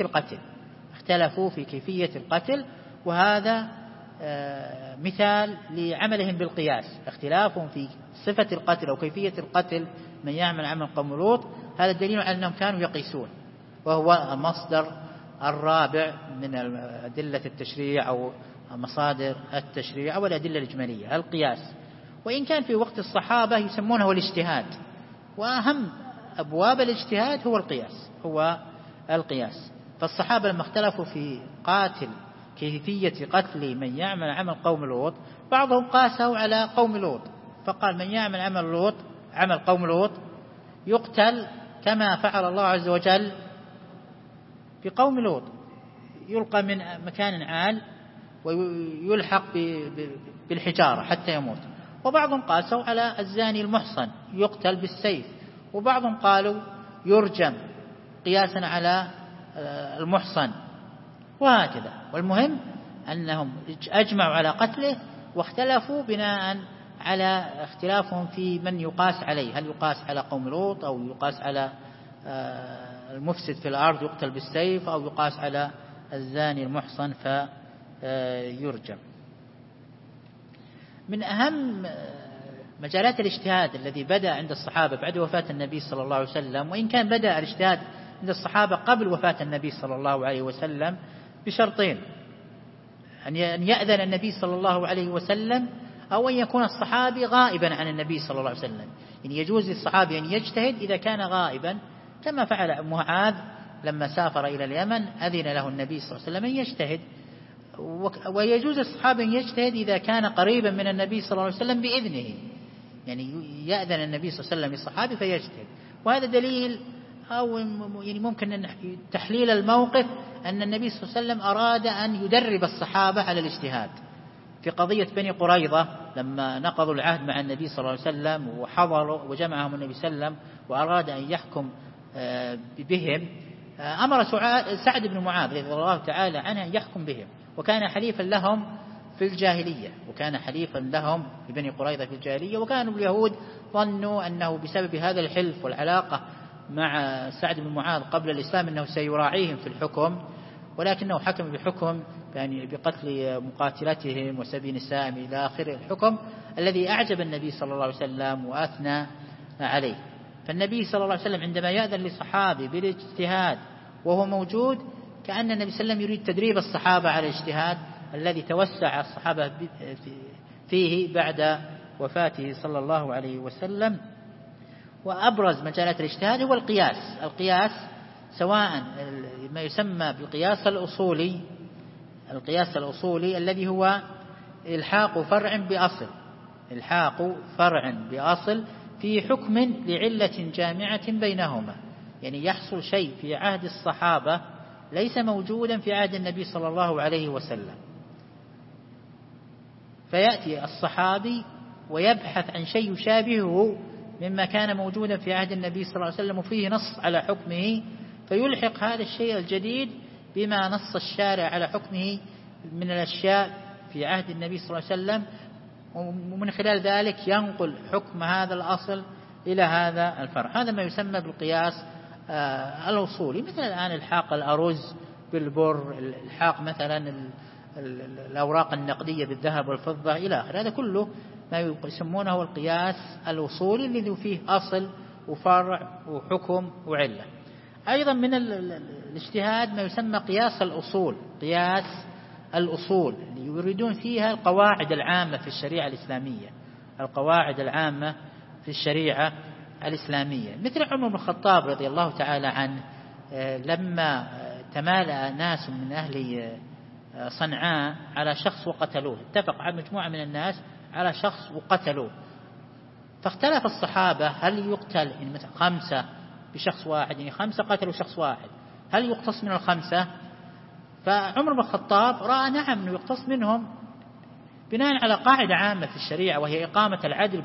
S2: كيفية القتل. وهذا مثال لعملهم بالقياس، اختلافهم في صفة القتل أو كيفية القتل من يعمل عمل قوم لوط، هذا دليل على أنهم كانوا يقيسون، وهو المصدر الرابع من أدلة التشريع أو مصادر التشريع أو الأدلة الإجمالية، القياس. وإن كان في وقت الصحابة يسمونه الاجتهاد، وأهم أبواب الاجتهاد هو القياس. فالصحابة لما اختلفوا في كيفية قتل من يعمل عمل قوم لوط، بعضهم قاسوا على قوم لوط فقال من يعمل عمل قوم لوط يقتل كما فعل الله عز وجل في قوم لوط، يلقى من مكان عال ويلحق بالحجارة حتى يموت. وبعضهم قاسوا على الزاني المحصن يقتل بالسيف، وبعضهم قالوا يرجم قياسا على المحصن، وهكذا. والمهم أنهم أجمعوا على قتله، واختلفوا بناء على اختلافهم في من يقاس عليه، هل يقاس على قوم لوط أو يقاس على المفسد في الأرض يقتل بالسيف، أو يقاس على الزاني المحصن فيرجم. من أهم مجالات الاجتهاد الذي بدأ عند الصحابة بعد وفاة النبي صلى الله عليه وسلم، وإن كان بدأ الاجتهاد عند الصحابة قبل وفاة النبي صلى الله عليه وسلم بشرطين: أن يأذن النبي صلى الله عليه وسلم، أو أن يكون الصحابي غائبا عن النبي صلى الله عليه وسلم. يعني يجوز للصحابي أن يجتهد إذا كان غائبا، كما فعل معاذ لما سافر إلى اليمن أذن له النبي صلى الله عليه وسلم أن يجتهد. ويجوز للصحابي أن يجتهد إذا كان قريبا من النبي صلى الله عليه وسلم بإذنه، يعني يأذن النبي صلى الله عليه وسلم للصحابي فيجتهد. وهذا دليل، أو يعني ممكن تحليل الموقف، أن النبي صلى الله عليه وسلم أراد أن يدرب الصحابة على الاجتهاد. في قضية بني قريظة لما نقضوا العهد مع النبي صلى الله عليه وسلم وحضروا وجمعهم النبي صلى الله عليه وسلم وأراد أن يحكم بهم، أمر سعد بن معاذ رضي الله تعالى عنه أن يحكم بهم، وكان حليفا لهم في الجاهلية، وكان حليفا لهم في بني قريظة في الجاهلية. وكانوا اليهود ظنوا أنه بسبب هذا الحلف والعلاقة مع سعد بن معاذ قبل الإسلام أنه سيراعيهم في الحكم، ولكنه حكم بحكم يعني بقتل مقاتلتهم وسبي نسائهم إلى آخر الحكم الذي أعجب النبي صلى الله عليه وسلم وأثنى عليه. فالنبي صلى الله عليه وسلم عندما يأذن لصحابي بالاجتهاد وهو موجود، كأن النبي صلى الله عليه وسلم يريد تدريب الصحابة على الاجتهاد الذي توسع الصحابة فيه بعد وفاته صلى الله عليه وسلم. وأبرز مجالات الاجتهاد هو القياس، سواء ما يسمى بالقياس الأصولي، القياس الأصولي الذي هو إلحاق فرع بأصل في حكم لعلة جامعة بينهما. يعني يحصل شيء في عهد الصحابة ليس موجودا في عهد النبي صلى الله عليه وسلم، فيأتي الصحابي ويبحث عن شيء يشابهه مما كان موجودا في عهد النبي صلى الله عليه وسلم وفيه نص على حكمه، فيلحق هذا الشيء الجديد بما نص الشارع على حكمه من الأشياء في عهد النبي صلى الله عليه وسلم، ومن خلال ذلك ينقل حكم هذا الأصل إلى هذا الفرع. هذا ما يسمى بالقياس الأصولي، مثل الآن الحاق الأرز بالبر، الحاق مثلا الأوراق النقدية بالذهب والفضة إلى آخره. هذا كله ما يسمونه القياس الأصولي الذي فيه أصل وفرع وحكم وعلة. أيضا من الاجتهاد ما يسمى قياس الأصول اللي يريدون فيها القواعد العامة في الشريعة الإسلامية، مثل عمر بن الخطاب رضي الله تعالى عنه لما تمالأ ناس من أهل صنعاء على شخص وقتلوه، اتفق على مجموعة من الناس على شخص وقتلوه، فاختلف الصحابة هل يقتل يعني مثلا 5 بشخص واحد، يعني 5 قتلوا شخص واحد، هل يقتص من 5؟ فعمر بن الخطاب رأى نعم أنه يقتص منهم بناء على قاعدة عامة في الشريعة، وهي إقامة العدل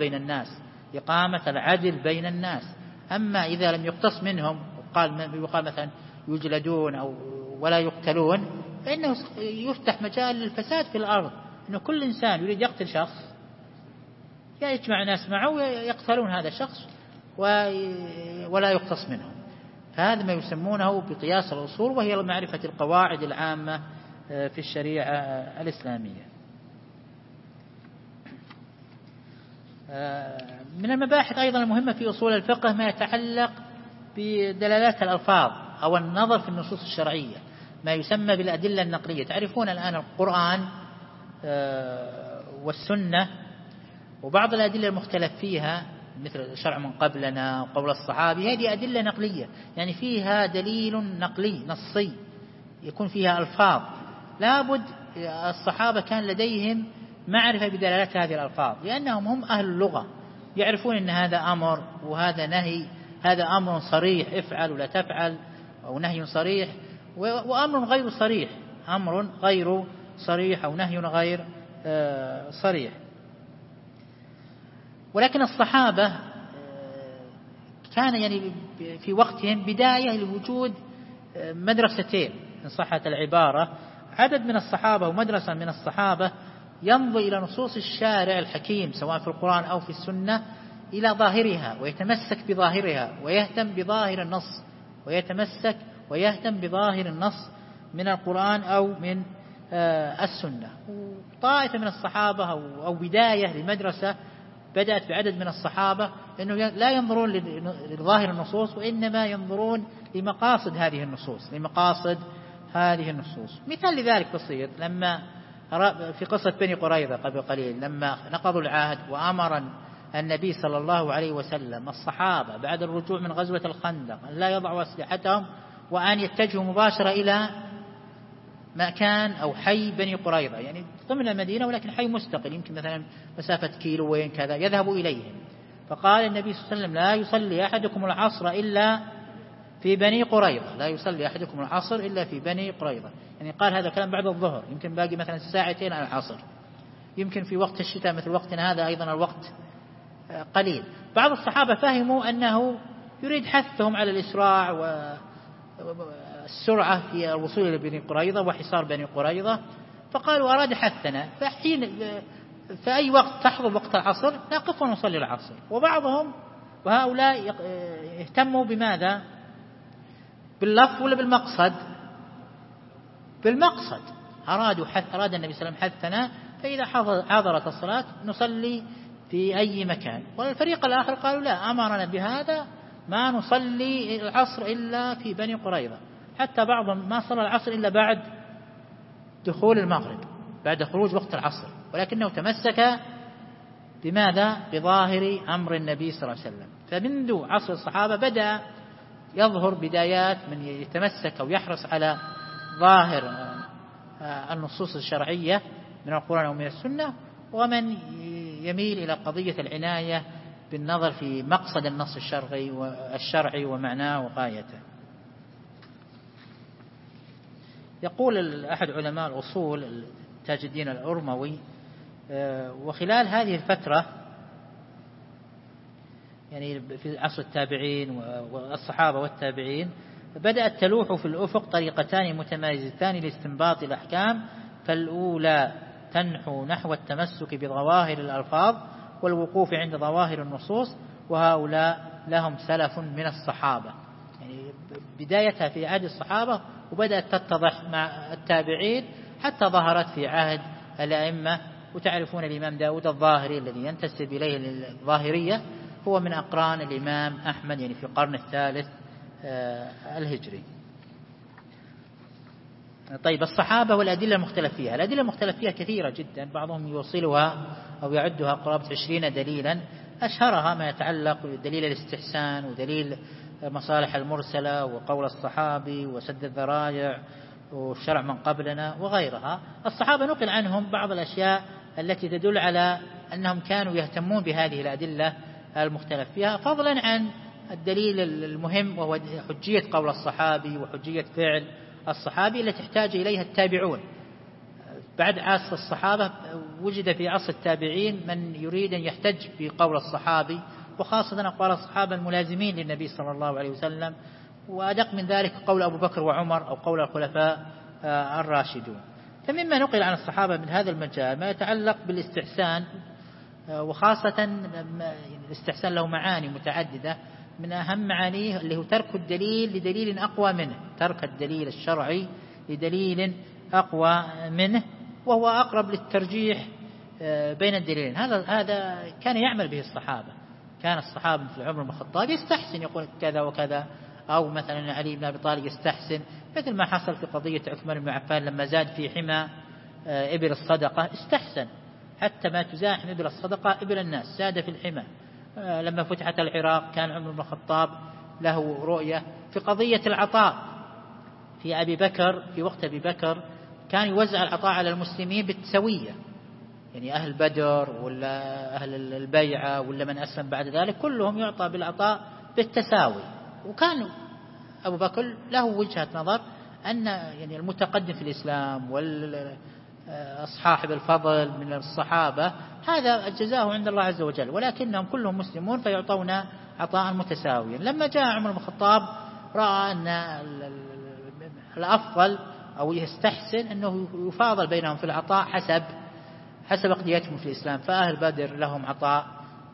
S2: بين الناس. أما إذا لم يقتص منهم وقال مثلا يجلدون أو ولا يقتلون، فإنه يفتح مجال للفساد في الأرض، أنه كل إنسان يريد يقتل شخص يجمع ناس معه ويقتلون هذا الشخص ولا يقتص منهم. فهذا ما يسمونه بقياس الأصول، وهي معرفة القواعد العامة في الشريعة الإسلامية. من المباحث أيضا المهمة في أصول الفقه ما يتعلق بدلالات الألفاظ أو النظر في النصوص الشرعية، ما يسمى بالأدلة النقلية. تعرفون الآن القرآن والسنة وبعض الأدلة المختلف فيها مثل شرع من قبلنا وقول الصحابي، هذه أدلة نقلية، يعني فيها دليل نقلي نصي يكون فيها ألفاظ، لابد الصحابة كان لديهم معرفة بدلالات هذه الألفاظ، لأنهم هم أهل اللغة، يعرفون أن هذا أمر وهذا نهي، هذا أمر صريح افعل ولا تفعل، أو نهي صريح وأمر غير صريح، أمر غير صريح أو نهي غير صريح. ولكن الصحابة كان يعني في وقتهم بداية لوجود مدرستين إن صحت العبارة، عدد من الصحابة ومدرسة من الصحابة ينظر إلى نصوص الشارع الحكيم سواء في القرآن أو في السنة إلى ظاهرها ويتمسك بظاهرها ويهتم بظاهر النص من القرآن أو من السنة. طائفة من الصحابة أو بداية لمدرسة بدأت بعدد من الصحابة أنه لا ينظرون لظاهر النصوص، وإنما ينظرون لمقاصد هذه النصوص. مثال لذلك بسيط، لما في قصة بني قريظة قبل قليل، لما نقضوا العهد وأمر النبي صلى الله عليه وسلم الصحابة بعد الرجوع من غزوة الخندق أن لا يضعوا أسلحتهم وأن يتجهوا مباشرة إلى مكان أو حي بني قريظة، يعني ضمن المدينة ولكن حي مستقل يمكن مثلا مسافة كيلوين كذا، يذهبوا إليهم. فقال النبي صلى الله عليه وسلم: لا يصلي أحدكم العصر إلا في بني قريظة، يعني قال هذا الكلام بعد الظهر، يمكن باقي مثلا ساعتين على العصر، يمكن في وقت الشتاء مثل وقتنا هذا أيضا الوقت قليل. بعض الصحابة فهموا أنه يريد حثهم على الإسراع والسرعة في الوصول إلى بني قريظة وحصار بني قريظة، فقالوا أراد حثنا، في أي وقت تحضر وقت العصر نقف ونصلي العصر. وبعضهم وهؤلاء اهتموا بماذا؟ باللفظ ولا بالمقصد؟ أراد النبي صلى الله عليه وسلم حثنا، فإذا حضرت الصلاة نصلي في أي مكان. والفريق الآخر قالوا لا، أمرنا بهذا ما نصلي العصر إلا في بني قريظة، حتى بعضهم ما صلى العصر إلا بعد دخول المغرب، بعد خروج وقت العصر، ولكنه تمسك بماذا؟ بظاهر أمر النبي صلى الله عليه وسلم. فمنذ عصر الصحابة بدأ يظهر بدايات من يتمسك أو يحرص على ظاهر النصوص الشرعية من القرآن ومن السنة، ومن يميل إلى قضية العناية بالنظر في مقصد النص الشرعي ومعناه وغايته. يقول أحد علماء الأصول تاج الدين الأرموي: وخلال هذه الفترة، يعني في عصر التابعين والصحابة والتابعين، بدأت تلوح في الأفق طريقتان متميزتان لاستنباط الأحكام، فالأولى تنحو نحو التمسك بظواهر الألفاظ والوقوف عند ظواهر النصوص، وهؤلاء لهم سلف من الصحابة، يعني بدايتها في عهد الصحابة وبدأت تتضح مع التابعين حتى ظهرت في عهد الأئمة. وتعرفون الإمام داود الظاهري الذي ينتسب إليه الظاهرية هو من أقران الإمام أحمد، يعني في القرن الثالث الهجري. طيب، الصحابة والأدلة المختلف فيها. الأدلة المختلف فيها كثيرة جدا، بعضهم يوصلها أو يعدها قرابة 20 دليلا، أشهرها ما يتعلق بدليل الاستحسان ودليل مصالح المرسلة وقول الصحابي وسد الذرائع والشرع من قبلنا وغيرها. الصحابة نقل عنهم بعض الأشياء التي تدل على أنهم كانوا يهتمون بهذه الأدلة المختلف فيها، فضلا عن الدليل المهم وهو حجية قول الصحابي وحجية فعل الصحابي التي تحتاج إليها التابعون. بعد عصر الصحابة وجد في عصر التابعين من يريد أن يحتج بقول الصحابي، وخاصة أقوال الصحابة الملازمين للنبي صلى الله عليه وسلم، وأدق من ذلك قول أبو بكر وعمر أو قول الخلفاء الراشدون. فمما نقل عن الصحابة من هذا المجال ما يتعلق بالاستحسان، وخاصة الاستحسان له معاني متعددة، من أهم معانيه اللي هو ترك الدليل لدليل أقوى منه، ترك الدليل الشرعي لدليل أقوى منه، وهو أقرب للترجيح بين الدليلين. هذا كان يعمل به الصحابة. كان الصحابة مثل عمر بن الخطاب يستحسن يقول كذا وكذا، أو مثلا علي بن أبي طالب يستحسن، مثل ما حصل في قضية عثمان بن عفان لما زاد في حمى إبل الصدقة، استحسن حتى ما تزاحم إبل الصدقة إبل الناس، زاد في الحمى. لما فتحت العراق كان عمر بن الخطاب له رؤية في قضية العطاء في أبي بكر، في وقت أبي بكر كان يوزع العطاء على المسلمين بالتسوية، يعني أهل بدر ولا أهل البيعة ولا من أسلم بعد ذلك كلهم يعطى بالعطاء بالتساوي. وكان أبو بكر له وجهة نظر أن يعني المتقدم في الإسلام والأصحاب الفضل من الصحابة هذا جزاءه عند الله عز وجل، ولكنهم كلهم مسلمون فيعطون عطاء متساويا. لما جاء عمر بن الخطاب رأى أن الأفضل أو يستحسن أنه يفاضل بينهم في العطاء حسب أقديتهم في الإسلام، فأهل بدر لهم عطاء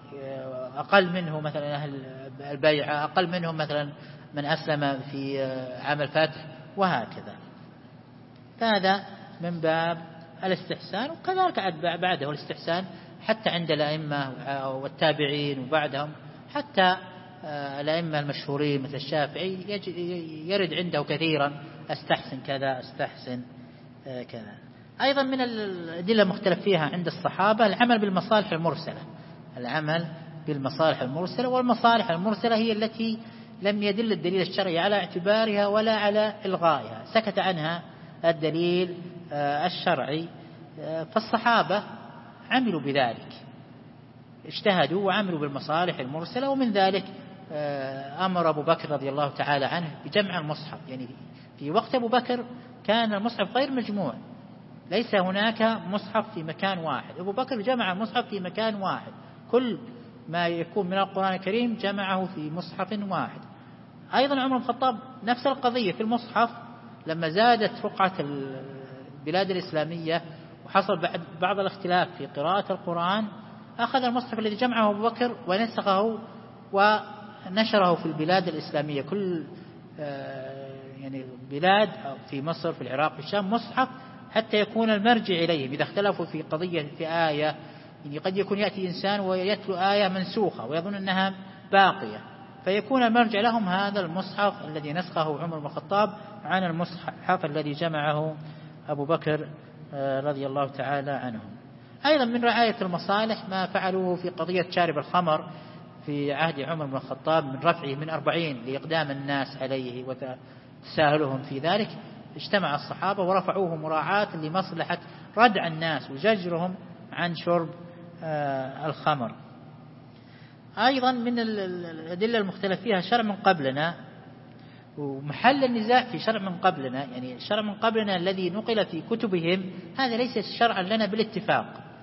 S2: أقل منه مثلا أهل البيعة، أقل منهم مثلا من أسلم في عام الفتح، وهكذا. فهذا من باب الاستحسان. وكذلك بعده الاستحسان حتى عند الأئمة والتابعين وبعدهم، حتى الأئمة المشهورين مثل الشافعي يرد عنده كثيرا استحسن كذا استحسن كذا. أيضا من الأدلة المختلف فيها عند الصحابة العمل بالمصالح المرسلة، العمل بالمصالح المرسلة، والمصالح المرسلة هي التي لم يدل الدليل الشرعي على اعتبارها ولا على إلغائها، سكت عنها الدليل الشرعي. فالصحابة عملوا بذلك، اجتهدوا وعملوا بالمصالح المرسلة. ومن ذلك أمر أبو بكر رضي الله تعالى عنه بجمع المصحف، يعني في وقت أبو بكر كان المصحف غير مجموع، ليس هناك مصحف في مكان واحد، أبو بكر جمع المصحف في مكان واحد، كل ما يكون من القرآن الكريم جمعه في مصحف واحد. أيضا عمر بن الخطاب نفس القضية في المصحف، لما زادت رقعة البلاد الإسلامية وحصل بعض الاختلاف في قراءة القرآن، أخذ المصحف الذي جمعه أبو بكر ونسخه ونشره في البلاد الإسلامية، كل يعني بلاد في مصر في العراق في الشام مصحف، حتى يكون المرجع إليهم إذا اختلفوا في قضية في آية. يعني قد يكون يأتي إنسان ويتلو آية منسوخة ويظن أنها باقية، فيكون المرجع لهم هذا المصحف الذي نسخه عمر بن الخطاب عن المصحف الذي جمعه أبو بكر رضي الله تعالى عنهم. أيضا من رعاية المصالح ما فعلوه في قضية شارب الخمر في عهد عمر بن الخطاب، من رفعه من 40 لإقدام الناس عليه وتساهلهم في ذلك، اجتمع الصحابة ورفعوه مراعاة لمصلحة ردع الناس وزجرهم عن شرب الخمر. أيضا من الأدلة المختلف فيها شرع من قبلنا، ومحل النزاع في شرع من قبلنا، يعني الشرع من قبلنا الذي نقل في كتبهم هذا ليس شرعا لنا بالاتفاق،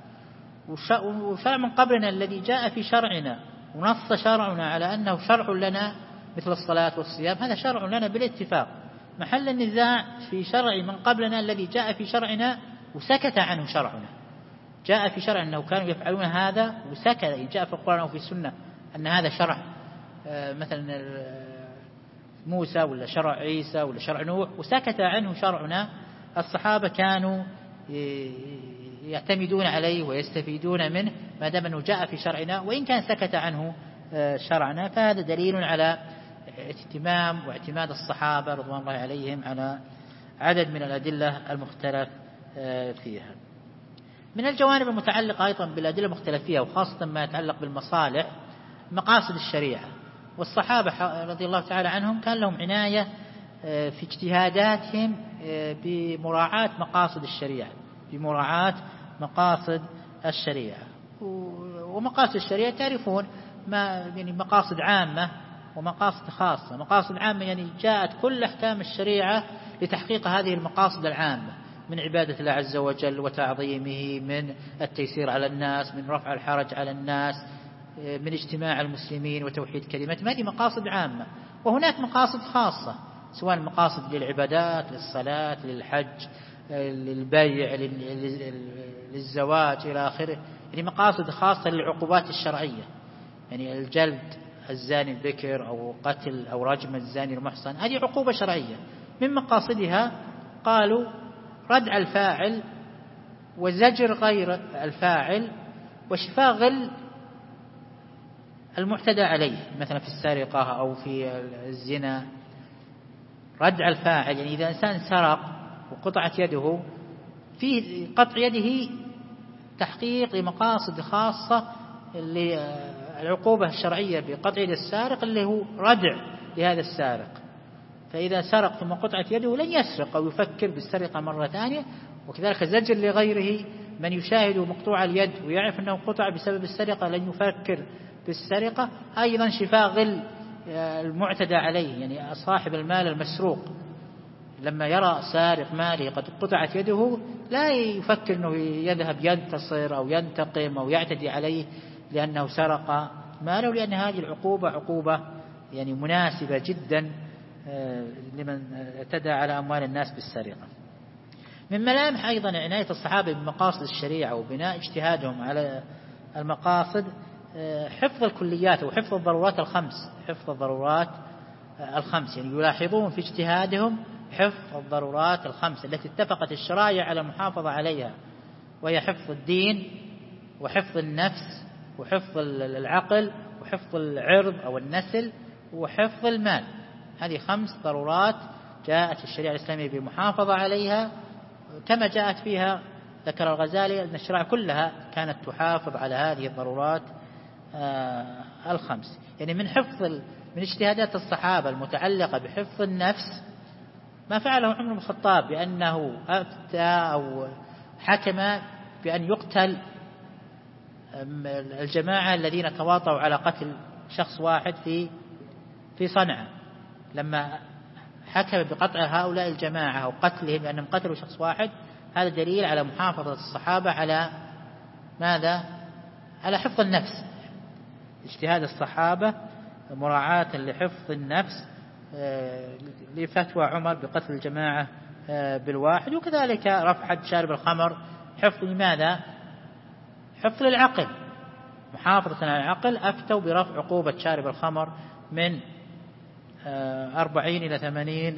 S2: وشرع من قبلنا الذي جاء في شرعنا ونص شرعنا على أنه شرع لنا مثل الصلاة والصيام هذا شرع لنا بالاتفاق. محل النزاع في شرع من قبلنا الذي جاء في شرعنا وسكت عنه شرعنا، جاء في شرع أنه كانوا يفعلون هذا وسكت، جاء في القرآن أو في السنة أن هذا شرع مثلا موسى ولا شرع عيسى ولا شرع نوح وسكت عنه شرعنا، الصحابة كانوا يعتمدون عليه ويستفيدون منه ما دام أنه جاء في شرعنا، وإن كان سكت عنه شرعنا فهذا دليل على اهتمام واعتماد الصحابة رضوان الله عليهم على عدد من الأدلة المختلف فيها. من الجوانب المتعلقة أيضا بالأدلة المختلف فيها وخاصة ما يتعلق بالمصالح مقاصد الشريعة، والصحابة رضي الله تعالى عنهم كان لهم عناية في اجتهاداتهم بمراعاة مقاصد الشريعة، بمراعاة مقاصد الشريعة. ومقاصد الشريعة تعرفون ما يعني مقاصد عامة ومقاصد خاصة. مقاصد عامة يعني جاءت كل أحكام الشريعة لتحقيق هذه المقاصد العامة، من عبادة الله عز وجل وتعظيمه، من التيسير على الناس، من رفع الحرج على الناس، من اجتماع المسلمين وتوحيد كلمتهم، هذه مقاصد عامة. وهناك مقاصد خاصة سواء مقاصد للعبادات، للصلاة، للحج، للبيع، للزواج إلى آخره، يعني مقاصد خاصة للعقوبات الشرعية، يعني الجلد الزاني البكر أو قتل أو رجم الزاني المحصن، هذه عقوبة شرعية. من مقاصدها قالوا ردع الفاعل وزجر غير الفاعل وشفاء غل المعتدى عليه، مثلا في السرقة أو في الزنا. ردع الفاعل يعني إذا إنسان سرق وقطعت يده، في قطع يده تحقيق لمقاصد خاصة للعقوبة الشرعية بقطع يد السارق اللي هو ردع لهذا السارق، فإذا سرق ثم قطعت يده لن يسرق أو يفكر بالسرقة مرة ثانية. وكذلك زجر لغيره، من يشاهد مقطوع اليد ويعرف أنه قطع بسبب السرقة لن يفكر بالسرقة. أيضا شفاء غل المعتدى عليه، يعني صاحب المال المسروق لما يرى سارق ماله قد قطعت يده لا يفكر أنه يذهب ينتصر أو ينتقم أو يعتدي عليه لأنه سرق ماله، لأن هذه العقوبة عقوبة يعني مناسبة جدا لمن اعتدى على أموال الناس بالسرقة. من ملامح أيضا عناية الصحابة بمقاصد الشريعة وبناء اجتهادهم على المقاصد حفظ الكليات وحفظ الضرورات الخمس، حفظ الضرورات الخمس، يعني يلاحظون في اجتهادهم حفظ الضرورات الخمس التي اتفقت الشرائع على المحافظة عليها، وهي حفظ الدين وحفظ النفس وحفظ العقل وحفظ العرض أو النسل وحفظ المال. هذه 5 ضرورات جاءت الشريعة الإسلامية بالمحافظة عليها، كما جاءت فيها ذكر الغزالي أن الشريعة كلها كانت تحافظ على هذه الضرورات 5. يعني من اجتهادات الصحابة المتعلقة بحفظ النفس ما فعله عمر بن الخطاب بأنه أفتى أو حكم بأن يقتل الجماعة الذين تواطؤوا على قتل شخص واحد في صنعاء، لما حكم بقطع هؤلاء الجماعة أو قتلهم لأنهم قتلوا شخص واحد. هذا دليل على محافظة الصحابة على ماذا؟ على حفظ النفس. اجتهاد الصحابة مراعاة لحفظ النفس لفتوى عمر بقتل الجماعة بالواحد، وكذلك رفع حد شارب الخمر حفظ لماذا؟ حفظ العقل، محافظة على العقل. أفتوا برفع عقوبة شارب الخمر من 40 إلى 80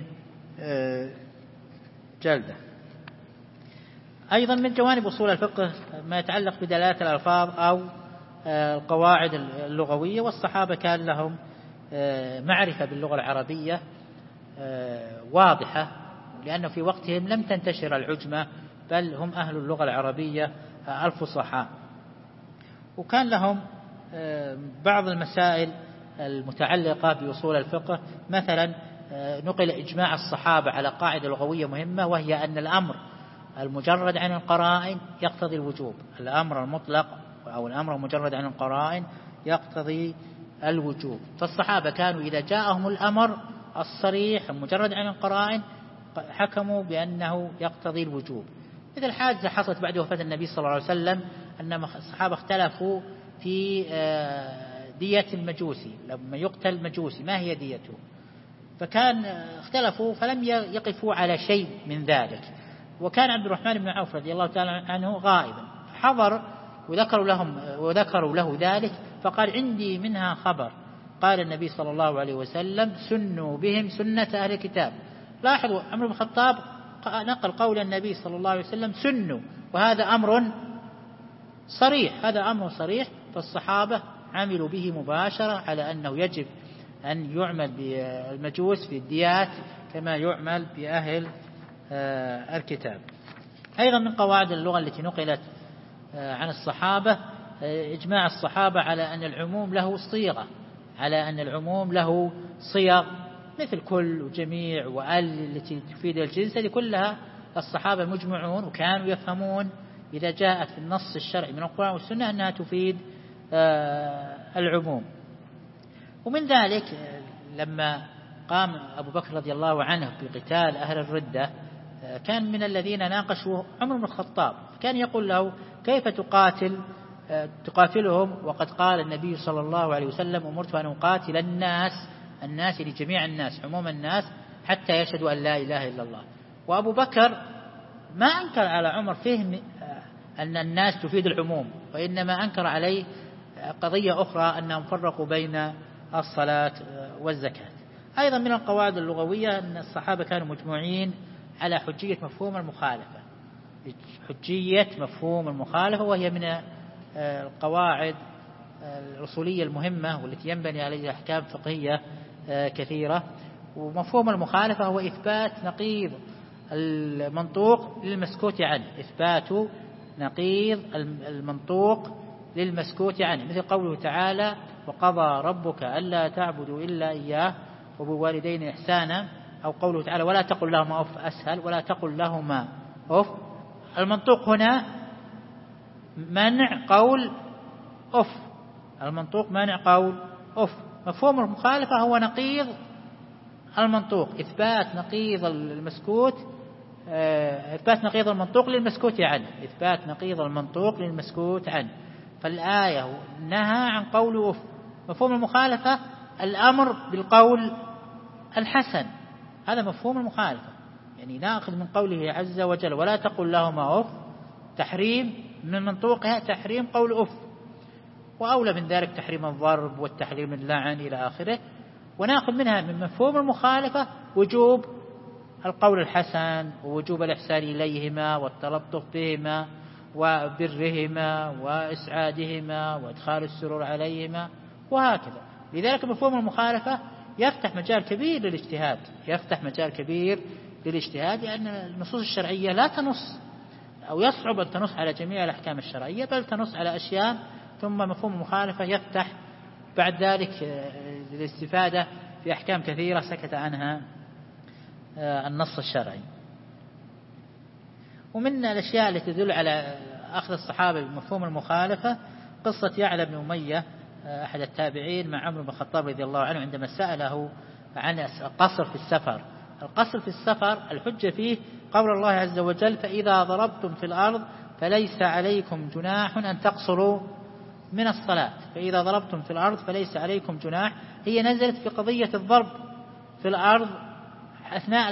S2: جلدة. أيضا من جوانب أصول الفقه ما يتعلق بدلالة الألفاظ أو القواعد اللغوية، والصحابة كان لهم معرفة باللغة العربية واضحة، لأنه في وقتهم لم تنتشر العجمة، بل هم أهل اللغة العربية الفصحاء. وكان لهم بعض المسائل المتعلقة بأصول الفقه، مثلا نقل إجماع الصحابة على قاعدة لغوية مهمة، وهي أن الأمر المجرد عن القرائن يقتضي الوجوب. الأمر المطلق أو الأمر المجرد عن القرائن يقتضي الوجوب. فالصحابة كانوا إذا جاءهم الأمر الصريح المجرد عن القرائن حكموا بأنه يقتضي الوجوب. مثل حادثة حصلت بعد وفاة النبي صلى الله عليه وسلم، أن الصحابة اختلفوا في دية المجوسي، لما يقتل مجوسي ما هي ديته، فكان اختلفوا فلم يقفوا على شيء من ذلك. وكان عبد الرحمن بن عوف رضي الله تعالى عنه غائبا، حضر وذكروا له ذلك، فقال عندي منها خبر. قال النبي صلى الله عليه وسلم سنوا بهم سنة أهل الكتاب. لاحظوا عمر بن الخطاب نقل قول النبي صلى الله عليه وسلم سنوا، وهذا أمر صريح، فالصحابة عملوا به مباشرة على أنه يجب أن يعمل بالمجوس في الديات كما يعمل بأهل الكتاب. أيضا من قواعد اللغة التي نقلت عن الصحابة إجماع الصحابة على أن العموم له صيغ مثل كل وجميع وأل التي تفيد الجنس. هذه كلها الصحابة مجمعون، وكانوا يفهمون إذا جاءت في النص الشرعي من القرآن والسنة أنها تفيد العموم. ومن ذلك لما قام أبو بكر رضي الله عنه بقتال أهل الردة، كان من الذين ناقشوا عمر بن الخطاب، كان يقول له كيف تقاتلهم وقد قال النبي صلى الله عليه وسلم أمرت أن أقاتل الناس لجميع الناس عموم الناس حتى يشهدوا أن لا إله إلا الله. وأبو بكر ما أنكر على عمر فهم أن الناس تفيد العموم، وإنما أنكر عليه قضية أخرى أنهم فرقوا بين الصلاة والزكاة. أيضا من القواعد اللغوية أن الصحابة كانوا مجموعين على حجية مفهوم المخالفة، وهي من القواعد الأصولية المهمة والتي ينبني عليها أحكام فقهية كثيرة. ومفهوم المخالفة هو إثبات نقيض المنطوق للمسكوت عنه، إثبات نقيض المنطوق للمسكوت عنه، مثل قوله تعالى وقضى ربك ألا تعبدوا إلا إياه وبالوالدين إحسانا، أو قوله تعالى ولا تقل لهما أف أسهل ولا تقل لهما أف. المنطوق هنا منع قول أف، المنطوق منع قول أف. مفهوم المخالفة هو نقيض المنطوق، إثبات نقيض المنطوق للمسكوت عنه، فالآية نهى عن قول أف. مفهوم المخالفة الأمر بالقول الحسن، هذا مفهوم المخالفة، يعني نأخذ من قوله عز وجل ولا تقل لهما أف تحريم، من منطوقها تحريم قول أف، وأولى من ذلك تحريم الضرب والتحريم اللعن إلى آخره. ونأخذ منها من مفهوم المخالفة وجوب القول الحسن ووجوب الإحسان إليهما والتلطف بهما وبرهما وإسعادهما وإدخال السرور عليهما وهكذا. لذلك مفهوم المخالفة يفتح مجال كبير للاجتهاد، يفتح مجال كبير للاجتهاد، لأن النصوص الشرعية لا تنص أو يصعب أن تنص على جميع الأحكام الشرعية، بل تنص على أشياء، ثم مفهوم المخالفة يفتح بعد ذلك للاستفادة في أحكام كثيرة سكت عنها النص الشرعي. ومن الأشياء التي تدل على أخذ الصحابة بمفهوم المخالفة قصة يعلى بن أمية أحد التابعين مع عمر بن الخطاب رضي الله عنه عندما سأله عن القصر في السفر. القصر في السفر الحجة فيه قول الله عز وجل: فإذا ضربتم في الأرض فليس عليكم جناح أن تقصروا من الصلاة. فإذا ضربتم في الأرض فليس عليكم جناح، هي نزلت في قضية الضرب في الأرض أثناء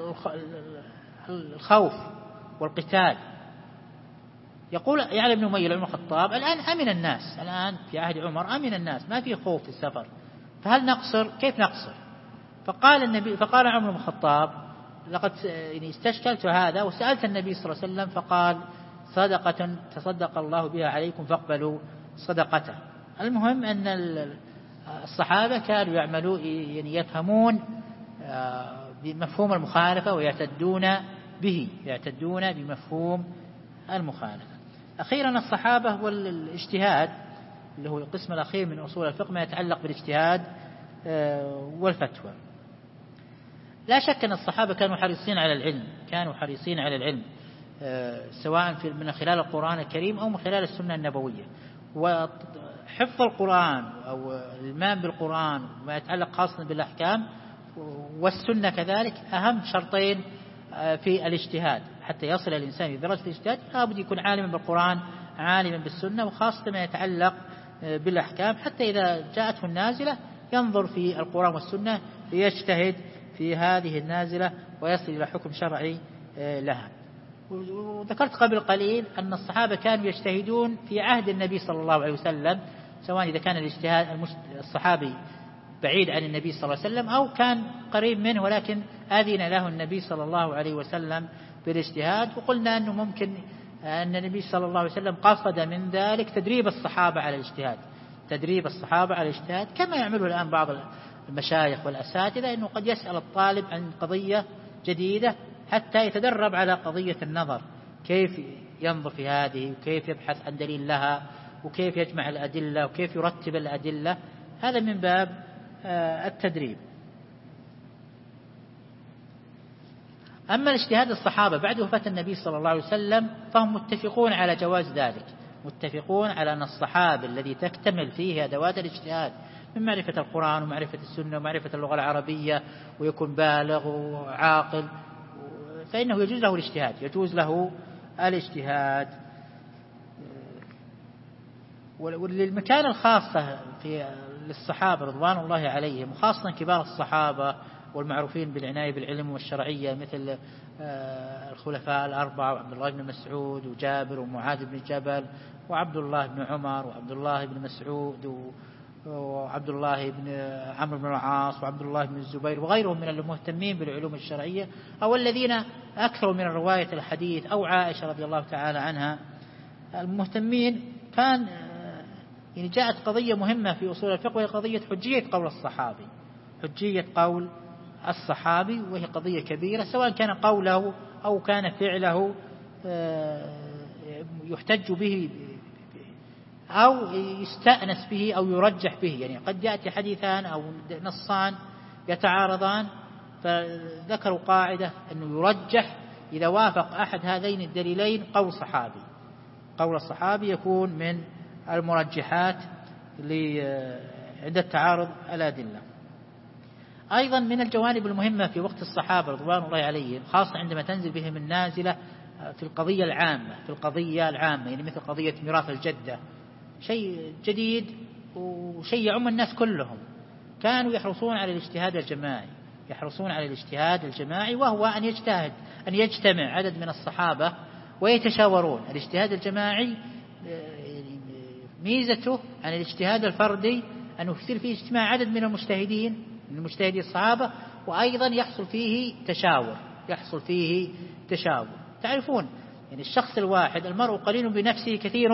S2: الخوف والقتال. يقول يعلى بن أمية لعمر الخطاب: الآن أمن الناس، الآن في عهد عمر أمن الناس، ما في خوف في السفر، فهل نقصر؟ كيف نقصر؟ فقال عمر بن الخطاب: لقد استشكلت هذا وسألت النبي صلى الله عليه وسلم فقال: صدقة تصدق الله بها عليكم فاقبلوا صدقته. المهم أن الصحابة كانوا يعملون يعني يفهمون بمفهوم المخالفة ويعتدون به، يعتدون بمفهوم المخالفة. أخيرا الصحابة والاجتهاد اللي هو القسم الأخير من أصول الفقه ما يتعلق بالاجتهاد والفتوى. لا شك أن الصحابة كانوا حريصين على العلم، كانوا حريصين على العلم سواء من خلال القرآن الكريم أو من خلال السنة النبوية. وحفظ القرآن أو الإلمام بالقرآن وما يتعلق خاصة بالأحكام والسنة كذلك أهم شرطين في الاجتهاد. حتى يصل الإنسان إلى درجة الاجتهاد لابد يكون عالما بالقرآن عالما بالسنة، وخاصة ما يتعلق بالأحكام، حتى إذا جاءته النازلة ينظر في القرآن والسنة ليجتهد في هذه النازلة ويصل إلى حكم شرعي لها. وذكرت قبل قليل أن الصحابة كانوا يجتهدون في عهد النبي صلى الله عليه وسلم، سواء إذا كان الاجتهاد الصحابي بعيد عن النبي صلى الله عليه وسلم أو كان قريب منه ولكن أذن له النبي صلى الله عليه وسلم بالاجتهاد. وقلنا أنه ممكن أن النبي صلى الله عليه وسلم قصد من ذلك تدريب الصحابة على الاجتهاد، تدريب الصحابة على الاجتهاد كما يعمله الآن بعض المشايخ والأساتذة، أنه قد يسأل الطالب عن قضية جديدة حتى يتدرب على قضية النظر، كيف ينظر في هذه وكيف يبحث عن دليل لها وكيف يجمع الأدلة وكيف يرتب الأدلة. هذا من باب التدريب. أما الاجتهاد الصحابة بعد وفاة النبي صلى الله عليه وسلم فهم متفقون على جواز ذلك، متفقون على أن الصحابي الذي تكتمل فيه أدوات الاجتهاد من معرفة القرآن ومعرفة السنة ومعرفة اللغة العربية ويكون بالغ وعاقل فإنه يجوز له الاجتهاد، يجوز له الاجتهاد. وللمكان الخاصة للصحابة رضوان الله عليهم، وخاصة كبار الصحابة والمعروفين بالعناية بالعلم والشرعية مثل الخلفاء الأربعة وعبد الله بن مسعود وجابر ومعاذ بن جبل وعبد الله بن عمر وعبد الله بن مسعود وعبد الله بن عمرو بن العاص وعبد الله بن الزبير وغيرهم من المهتمين بالعلوم الشرعية أو الذين أكثروا من رواية الحديث أو عائشة رضي الله تعالى عنها المهتمين. كان يعني جاءت قضية مهمة في أصول الفقه وهي قضية حجية قول الصحابي، حجية قول الصحابي، وهي قضية كبيرة سواء كان قوله أو كان فعله يحتج به أو يستأنس به أو يرجح به. يعني قد يأتي حديثان أو نصان يتعارضان فذكروا قاعدة أنه يرجح إذا وافق أحد هذين الدليلين قول صحابي، قول الصحابي يكون من المرجحات عند التعارض الأدلة. أيضا من الجوانب المهمة في وقت الصحابة رضوان الله عليهم خاصة عندما تنزل بهم النازلة في القضية العامة، في القضية العامة يعني مثل قضية ميراث الجدة، شيء جديد وشيء يعم الناس كلهم، كانوا يحرصون على الاجتهاد الجماعي، يحرصون على الاجتهاد الجماعي، وهو أن يجتمع عدد من الصحابة ويتشاورون. الاجتهاد الجماعي ميزته عن الاجتهاد الفردي أنه يصير فيه اجتماع عدد من المجتهدين من مجتهدي الصحابة، وأيضا يحصل فيه تشاور. تعرفون يعني الشخص الواحد المرء قليل بنفسه كثير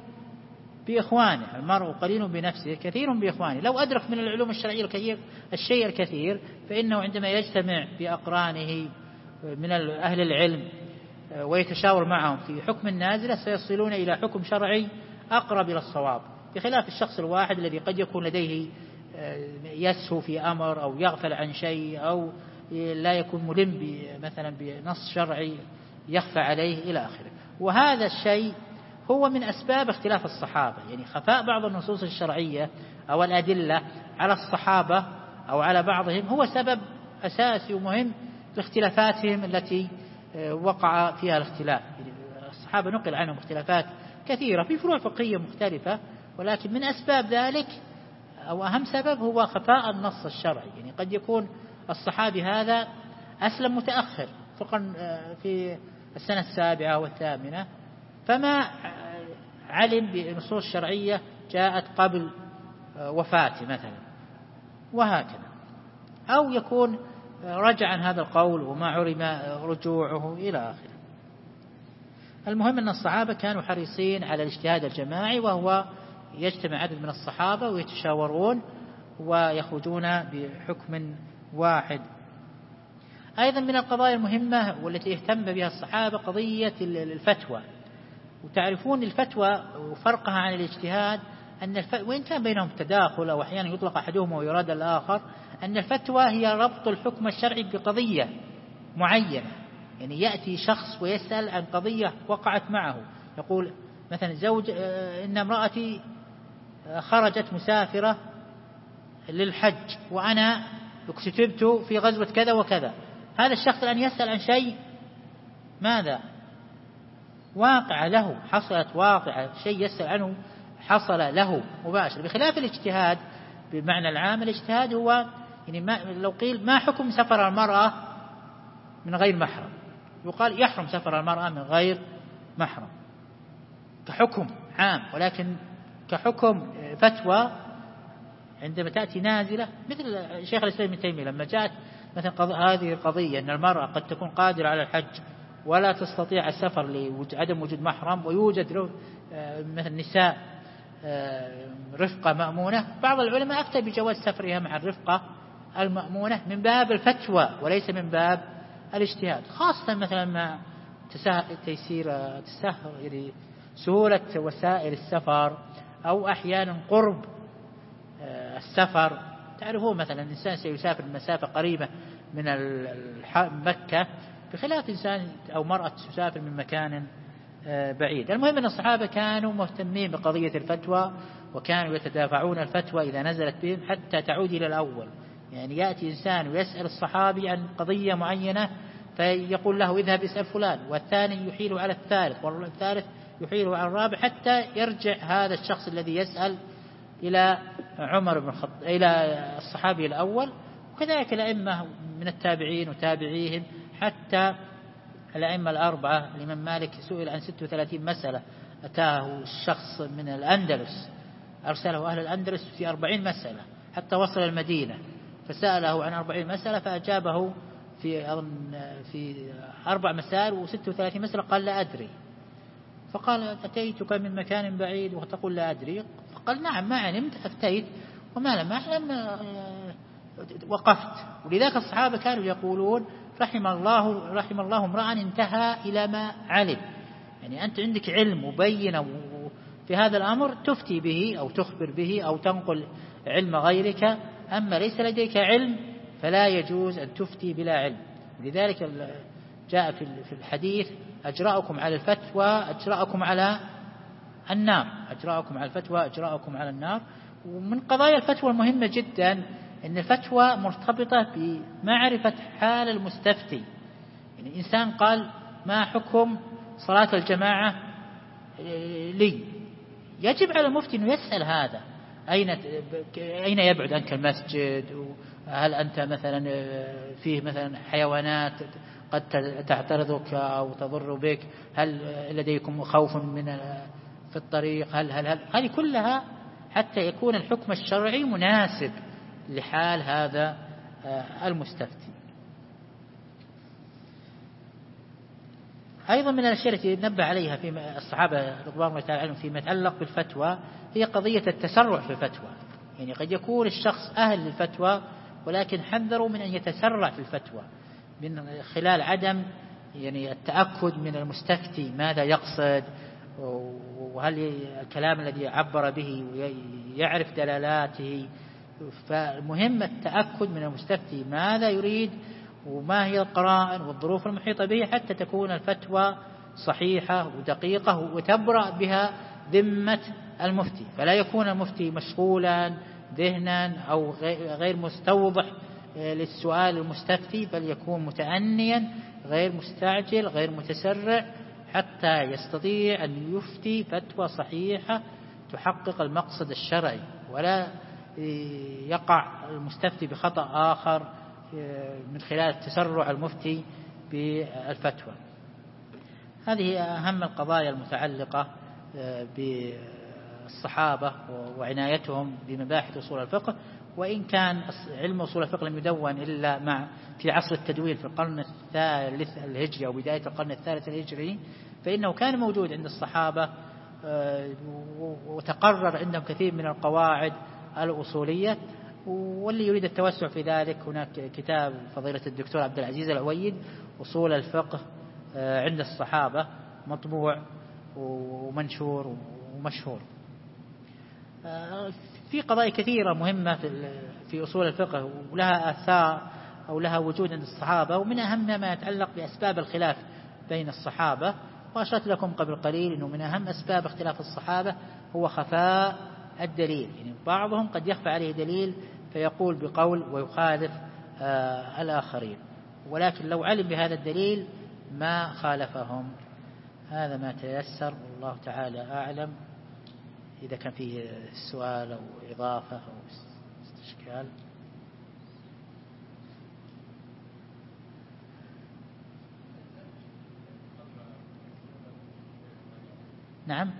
S2: بإخوانه، المرء قليل بنفسه كثير بإخوانه. لو أدرك من العلوم الشرعية الشيء الكثير فإنه عندما يجتمع بأقرانه من أهل العلم ويتشاور معهم في حكم النازلة سيصلون إلى حكم شرعي أقرب إلى الصواب، بخلاف الشخص الواحد الذي قد يكون لديه يسهو في أمر أو يغفل عن شيء أو لا يكون ملم مثلا بنص شرعي يخفى عليه إلى آخره. وهذا الشيء هو من أسباب اختلاف الصحابة، يعني خفاء بعض النصوص الشرعية أو الأدلة على الصحابة أو على بعضهم هو سبب أساسي ومهم لاختلافاتهم التي وقع فيها الاختلاف. الصحابة نقل عنهم اختلافات كثيرة في فروع فقهية مختلفة، ولكن من أسباب ذلك أو أهم سبب هو خفاء النص الشرعي. يعني قد يكون الصحابي هذا أسلم متأخر في السنة السابعة والثامنة، فما علم بنصوص شرعية جاءت قبل وفاته مثلا وهكذا، أو يكون رجع عن هذا القول وما علم رجوعه إلى آخره. المهم أن الصحابة كانوا حريصين على الاجتهاد الجماعي، وهو يجتمع عدد من الصحابة ويتشاورون ويخرجون بحكم واحد. أيضا من القضايا المهمة والتي اهتم بها الصحابة قضية الفتوى. وتعرفون الفتوى وفرقها عن الاجتهاد أن وإن كان بينهم تداخل أو أحيانا يطلق أحدهما ويراد الآخر، أن الفتوى هي ربط الحكم الشرعي بقضية معينة. يعني يأتي شخص ويسأل عن قضية وقعت معه، يقول مثلا زوج إن امرأتي خرجت مسافرة للحج وأنا اكتتبت في غزوة كذا وكذا. هذا الشخص الآن يسأل عن شيء ماذا؟ واقع له، حصلت واقعة، شيء يسأل عنه حصل له مباشر، بخلاف الاجتهاد بمعنى العام. الاجتهاد هو يعني لو قيل ما حكم سفر المرأة من غير محرم، يقال يحرم سفر المرأة من غير محرم كحكم عام، ولكن كحكم فتوى عندما تأتي نازلة مثل شيخ الإسلام ابن تيمية لما جاءت مثلا هذه القضية أن المرأة قد تكون قادرة على الحج ولا تستطيع السفر لعدم وجود محرم، ويوجد مثل نساء رفقة مأمونة، بعض العلماء أفتى بجواز سفرها مع الرفقة المأمونة من باب الفتوى وليس من باب الاجتهاد، خاصة مثلا مع سهولة وسائل السفر أو أحيانا قرب السفر. تعرفون مثلا الإنسان سيسافر مسافة قريبة من مكة بخلاف إنسان أو مرأة تسافر من مكان بعيد. المهم أن الصحابة كانوا مهتمين بقضية الفتوى، وكانوا يتدافعون الفتوى إذا نزلت بهم حتى تعود إلى الأول. يعني يأتي إنسان ويسأل الصحابي عن قضية معينة فيقول له اذهب اسأل فلان، والثاني يحيل على الثالث، والثالث يحيل على الرابع، حتى يرجع هذا الشخص الذي يسأل إلى عمر بن الخطاب إلى الصحابي الأول. وكذلك الأئمة من التابعين وتابعيهم حتى الأئمة الأربعة. الإمام مالك سئل عن 36 مسألة، أتاه الشخص من الأندلس أرسله أهل الأندلس في 40 مسألة حتى وصل المدينة، فسأله عن 40 مسألة فأجابه في 4 مسائل و36 مسألة قال لا أدري. فقال أتيتك من مكان بعيد وتقول لا أدري؟ فقال نعم ما علمت أفتيت وما لم أعلم وقفت. ولذلك الصحابة كانوا يقولون رحم الله امرأ انتهى إلى ما علم. يعني أنت عندك علم مبين في هذا الأمر تفتي به أو تخبر به أو تنقل علم غيرك، أما ليس لديك علم فلا يجوز أن تفتي بلا علم. لذلك جاء في الحديث أجرأكم على الفتوى أجرأكم على النار، أجرأكم على الفتوى أجرأكم على النار. ومن قضايا الفتوى المهمة جدا أن الفتوى مرتبطة بمعرفة حال المستفتي. يعني إنسان قال ما حكم صلاة الجماعة لي، يجب على المفتي أن يسأل هذا أين يبعد عنك المسجد، هل أنت مثلا فيه مثلا حيوانات قد تعترضك أو تضر بك، هل لديكم خوف من في الطريق، هل هذه كلها حتى يكون الحكم الشرعي مناسب لحال هذا المستفتي. أيضا من الأشياء التي نبه عليها في الصحابة رضوان الله تعالى عنهم فيما يتعلق بالفتوى هي قضية التسرع في الفتوى. يعني قد يكون الشخص أهل للفتوى ولكن حذروا من أن يتسرع في الفتوى من خلال عدم يعني التأكد من المستفتي ماذا يقصد، وهل الكلام الذي عبر به يعرف دلالاته. فمهم التأكد من المستفتي ماذا يريد وما هي القرائن والظروف المحيطة به حتى تكون الفتوى صحيحة ودقيقة وتبرأ بها ذمة المفتي، فلا يكون المفتي مشغولا ذهنا أو غير مستوضح للسؤال المستفتي، بل يكون متأنيا غير مستعجل غير متسرع حتى يستطيع أن يفتي فتوى صحيحة تحقق المقصد الشرعي، ولا يقع المستفتي بخطأ آخر من خلال تسرع المفتي بالفتوى. هذه أهم القضايا المتعلقة بالصحابة وعنايتهم بمباحث أصول الفقه. وإن كان علم أصول الفقه لم يدون إلا في عصر التدوين في القرن الثالث الهجري أو بداية القرن الثالث الهجري، فإنه كان موجود عند الصحابة وتقرر عندهم كثير من القواعد الأصولية. واللي يريد التوسع في ذلك هناك كتاب فضيلة الدكتور عبد العزيز العويد أصول الفقه عند الصحابة، مطبوع ومنشور ومشهور. في قضايا كثيرة مهمة في أصول الفقه ولها آثار أو لها وجود عند الصحابة، ومن أهم ما يتعلق بأسباب الخلاف بين الصحابة. وأشرت لكم قبل قليل أنه من أهم أسباب اختلاف الصحابة هو خفاء الدليل. يعني بعضهم قد يخفى عليه دليل فيقول بقول ويخالف الآخرين، ولكن لو علم بهذا الدليل ما خالفهم. هذا ما تيسر والله تعالى أعلم. إذا كان فيه سؤال أو إضافة أو استشكال. نعم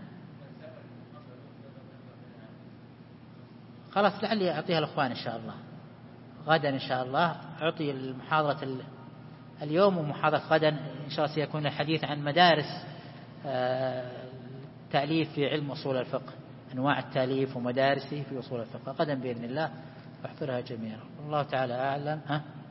S2: خلاص، لعلي أعطيها الأخوان إن شاء الله غدا. إن شاء الله أعطي المحاضرة اليوم ومحاضرة غدا إن شاء الله سيكون الحديث عن مدارس التأليف في علم أصول الفقه، أنواع التأليف ومدارسه في أصول الفقه غدا بإذن الله، واحضرها جميعا. الله تعالى أعلم.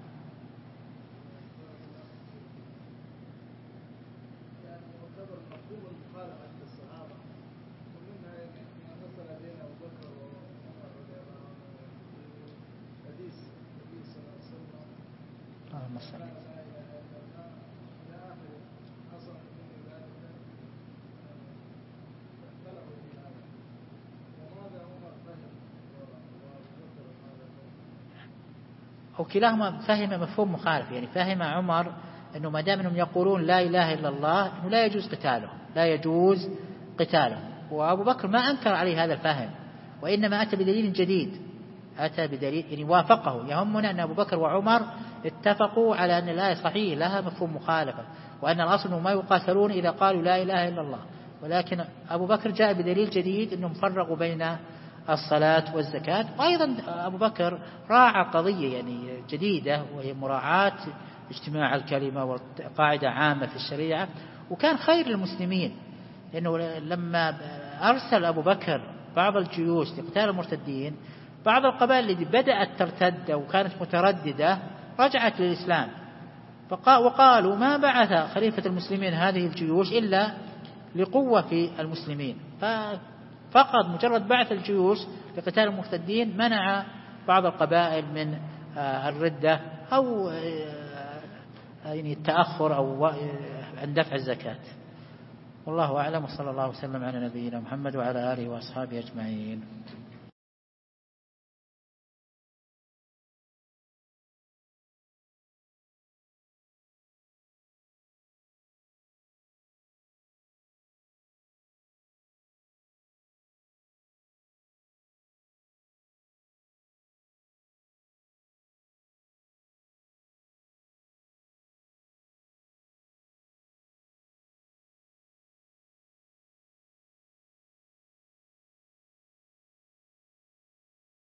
S2: وكلاهما فهم مفهوم مخالف. يعني فهم عمر أنه ما دام أنهم يقولون لا إله إلا الله أنه لا يجوز قتالهم، لا يجوز قتالهم. وأبو بكر ما أنكر عليه هذا الفهم، وإنما أتى بدليل جديد، أتى بدليل يعني وافقه. يهمنا أن أبو بكر وعمر اتفقوا على أن الآية صحيح لها مفهوم مخالفة، وأن الأصل ما يقاتلون إذا قالوا لا إله إلا الله. ولكن أبو بكر جاء بدليل جديد أنهم فرقوا بين الصلاة والزكاة. وأيضا أبو بكر راعى قضية يعني جديدة، وهي مراعاة اجتماع الكلمة وقاعدة عامة في الشريعة، وكان خير للمسلمين. لأنه لما أرسل أبو بكر بعض الجيوش لقتال المرتدين، بعض القبائل التي بدأت ترتد وكانت مترددة رجعت للإسلام، وقالوا ما بعث خليفة المسلمين هذه الجيوش إلا لقوة في المسلمين. فقط مجرد بعث الجيوش لقتال المرتدين منع بعض القبائل من الردة أو يعني التأخر أو عن دفع الزكاة. والله أعلم، وصلى الله وسلم على نبينا محمد وعلى آله وأصحابه أجمعين.